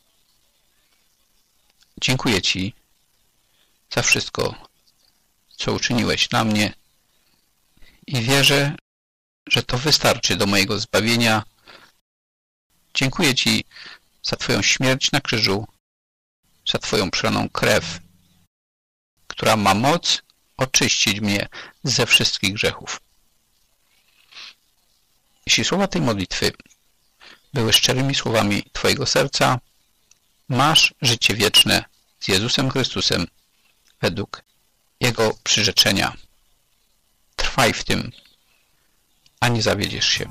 Dziękuję Ci za wszystko, co uczyniłeś dla mnie i wierzę, że to wystarczy do mojego zbawienia. Dziękuję Ci za Twoją śmierć na krzyżu, za Twoją przelaną krew, która ma moc oczyścić mnie ze wszystkich grzechów. Jeśli słowa tej modlitwy były szczerymi słowami Twojego serca, masz życie wieczne z Jezusem Chrystusem według Jego przyrzeczenia. Trwaj w tym, a nie zawiedziesz się.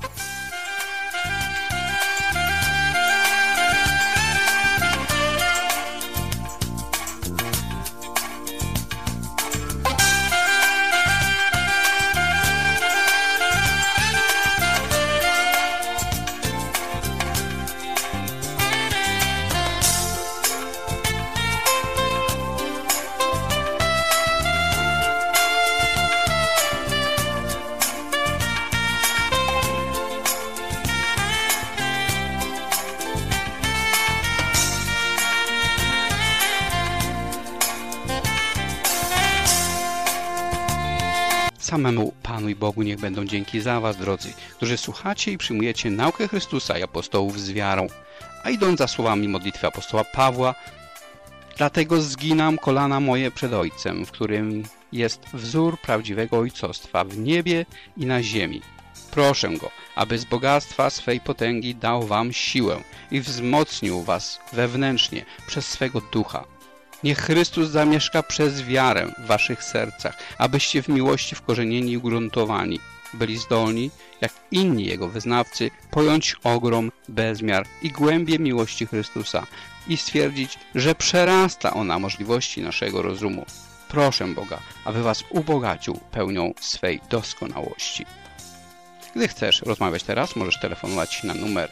Samemu Panu i Bogu niech będą dzięki za was, drodzy, którzy słuchacie i przyjmujecie naukę Chrystusa i apostołów z wiarą. A idąc za słowami modlitwy apostoła Pawła, Dlatego zginam kolana moje przed Ojcem, w którym jest wzór prawdziwego ojcostwa w niebie i na ziemi. Proszę Go, aby z bogactwa swej potęgi dał wam siłę i wzmocnił was wewnętrznie przez swego ducha. Niech Chrystus zamieszka przez wiarę w waszych sercach, abyście w miłości wkorzenieni i ugruntowani byli zdolni, jak inni Jego wyznawcy, pojąć ogrom, bezmiar i głębię miłości Chrystusa i stwierdzić, że przerasta ona możliwości naszego rozumu. Proszę Boga, aby was ubogacił pełnią swej doskonałości. Gdy chcesz rozmawiać teraz, możesz telefonować na numer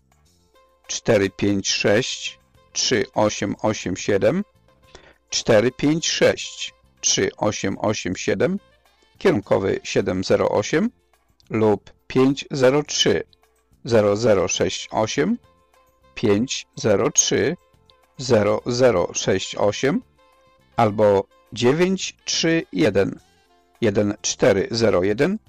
456 3887 456 3887, kierunkowy 708 lub 503 0068 503 0068 albo 931 1401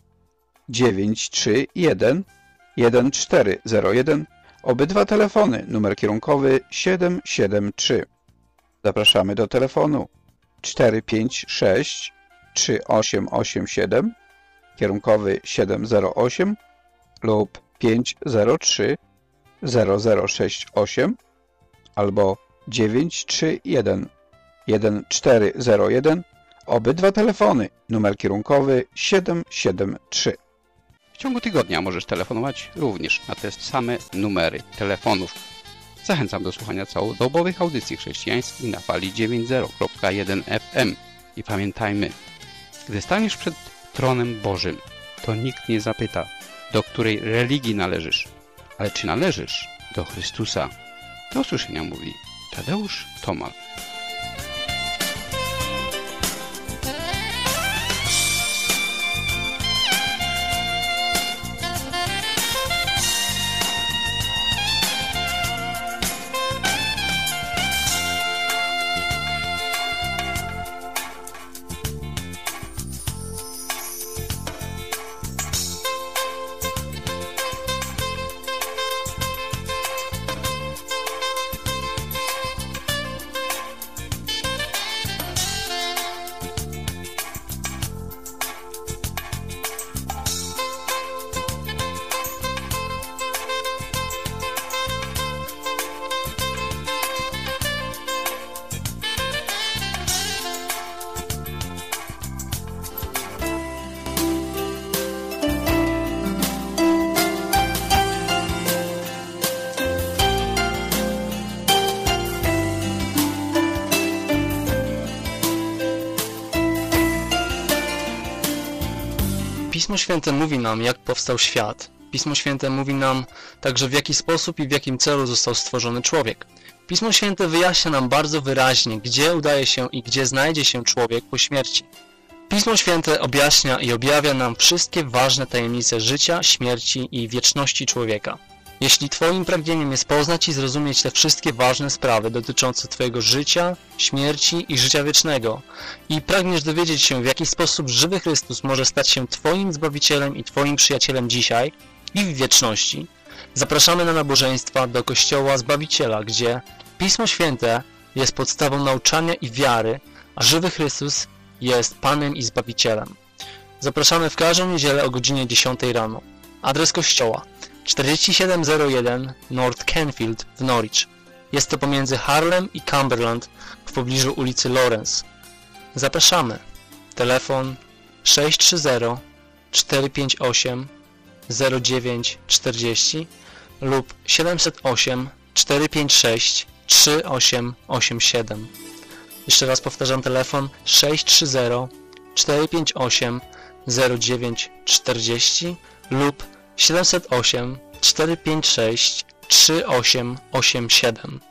931 1401. Obydwa telefony, numer kierunkowy 773. Zapraszamy do telefonu 456 3887, kierunkowy 708 lub 503 0068 albo 931 1401. Obydwa telefony, numer kierunkowy 773. W ciągu tygodnia możesz telefonować również na te same numery telefonów. Zachęcam do słuchania całodobowych audycji chrześcijańskich na fali 90.1 FM. I pamiętajmy, gdy staniesz przed tronem Bożym, to nikt nie zapyta, do której religii należysz, ale czy należysz do Chrystusa. Do usłyszenia mówi Tadeusz Tomal. Pismo Święte mówi nam, jak powstał świat. Pismo Święte mówi nam także, w jaki sposób i w jakim celu został stworzony człowiek. Pismo Święte wyjaśnia nam bardzo wyraźnie, gdzie udaje się i gdzie znajdzie się człowiek po śmierci. Pismo Święte objaśnia i objawia nam wszystkie ważne tajemnice życia, śmierci i wieczności człowieka. Jeśli Twoim pragnieniem jest poznać i zrozumieć te wszystkie ważne sprawy dotyczące Twojego życia, śmierci i życia wiecznego i pragniesz dowiedzieć się, w jaki sposób żywy Chrystus może stać się Twoim Zbawicielem i Twoim przyjacielem dzisiaj i w wieczności, zapraszamy na nabożeństwa do Kościoła Zbawiciela, gdzie Pismo Święte jest podstawą nauczania i wiary, a żywy Chrystus jest Panem i Zbawicielem. Zapraszamy w każdą niedzielę o godzinie 10 rano. Adres kościoła: 4701 North Canfield w Norwich. Jest to pomiędzy Harlem i Cumberland w pobliżu ulicy Lawrence. Zapraszamy. Telefon 630 458 0940 lub 708 456 3887. Jeszcze raz powtarzam, telefon 630 458 0940 lub 708 456 3887.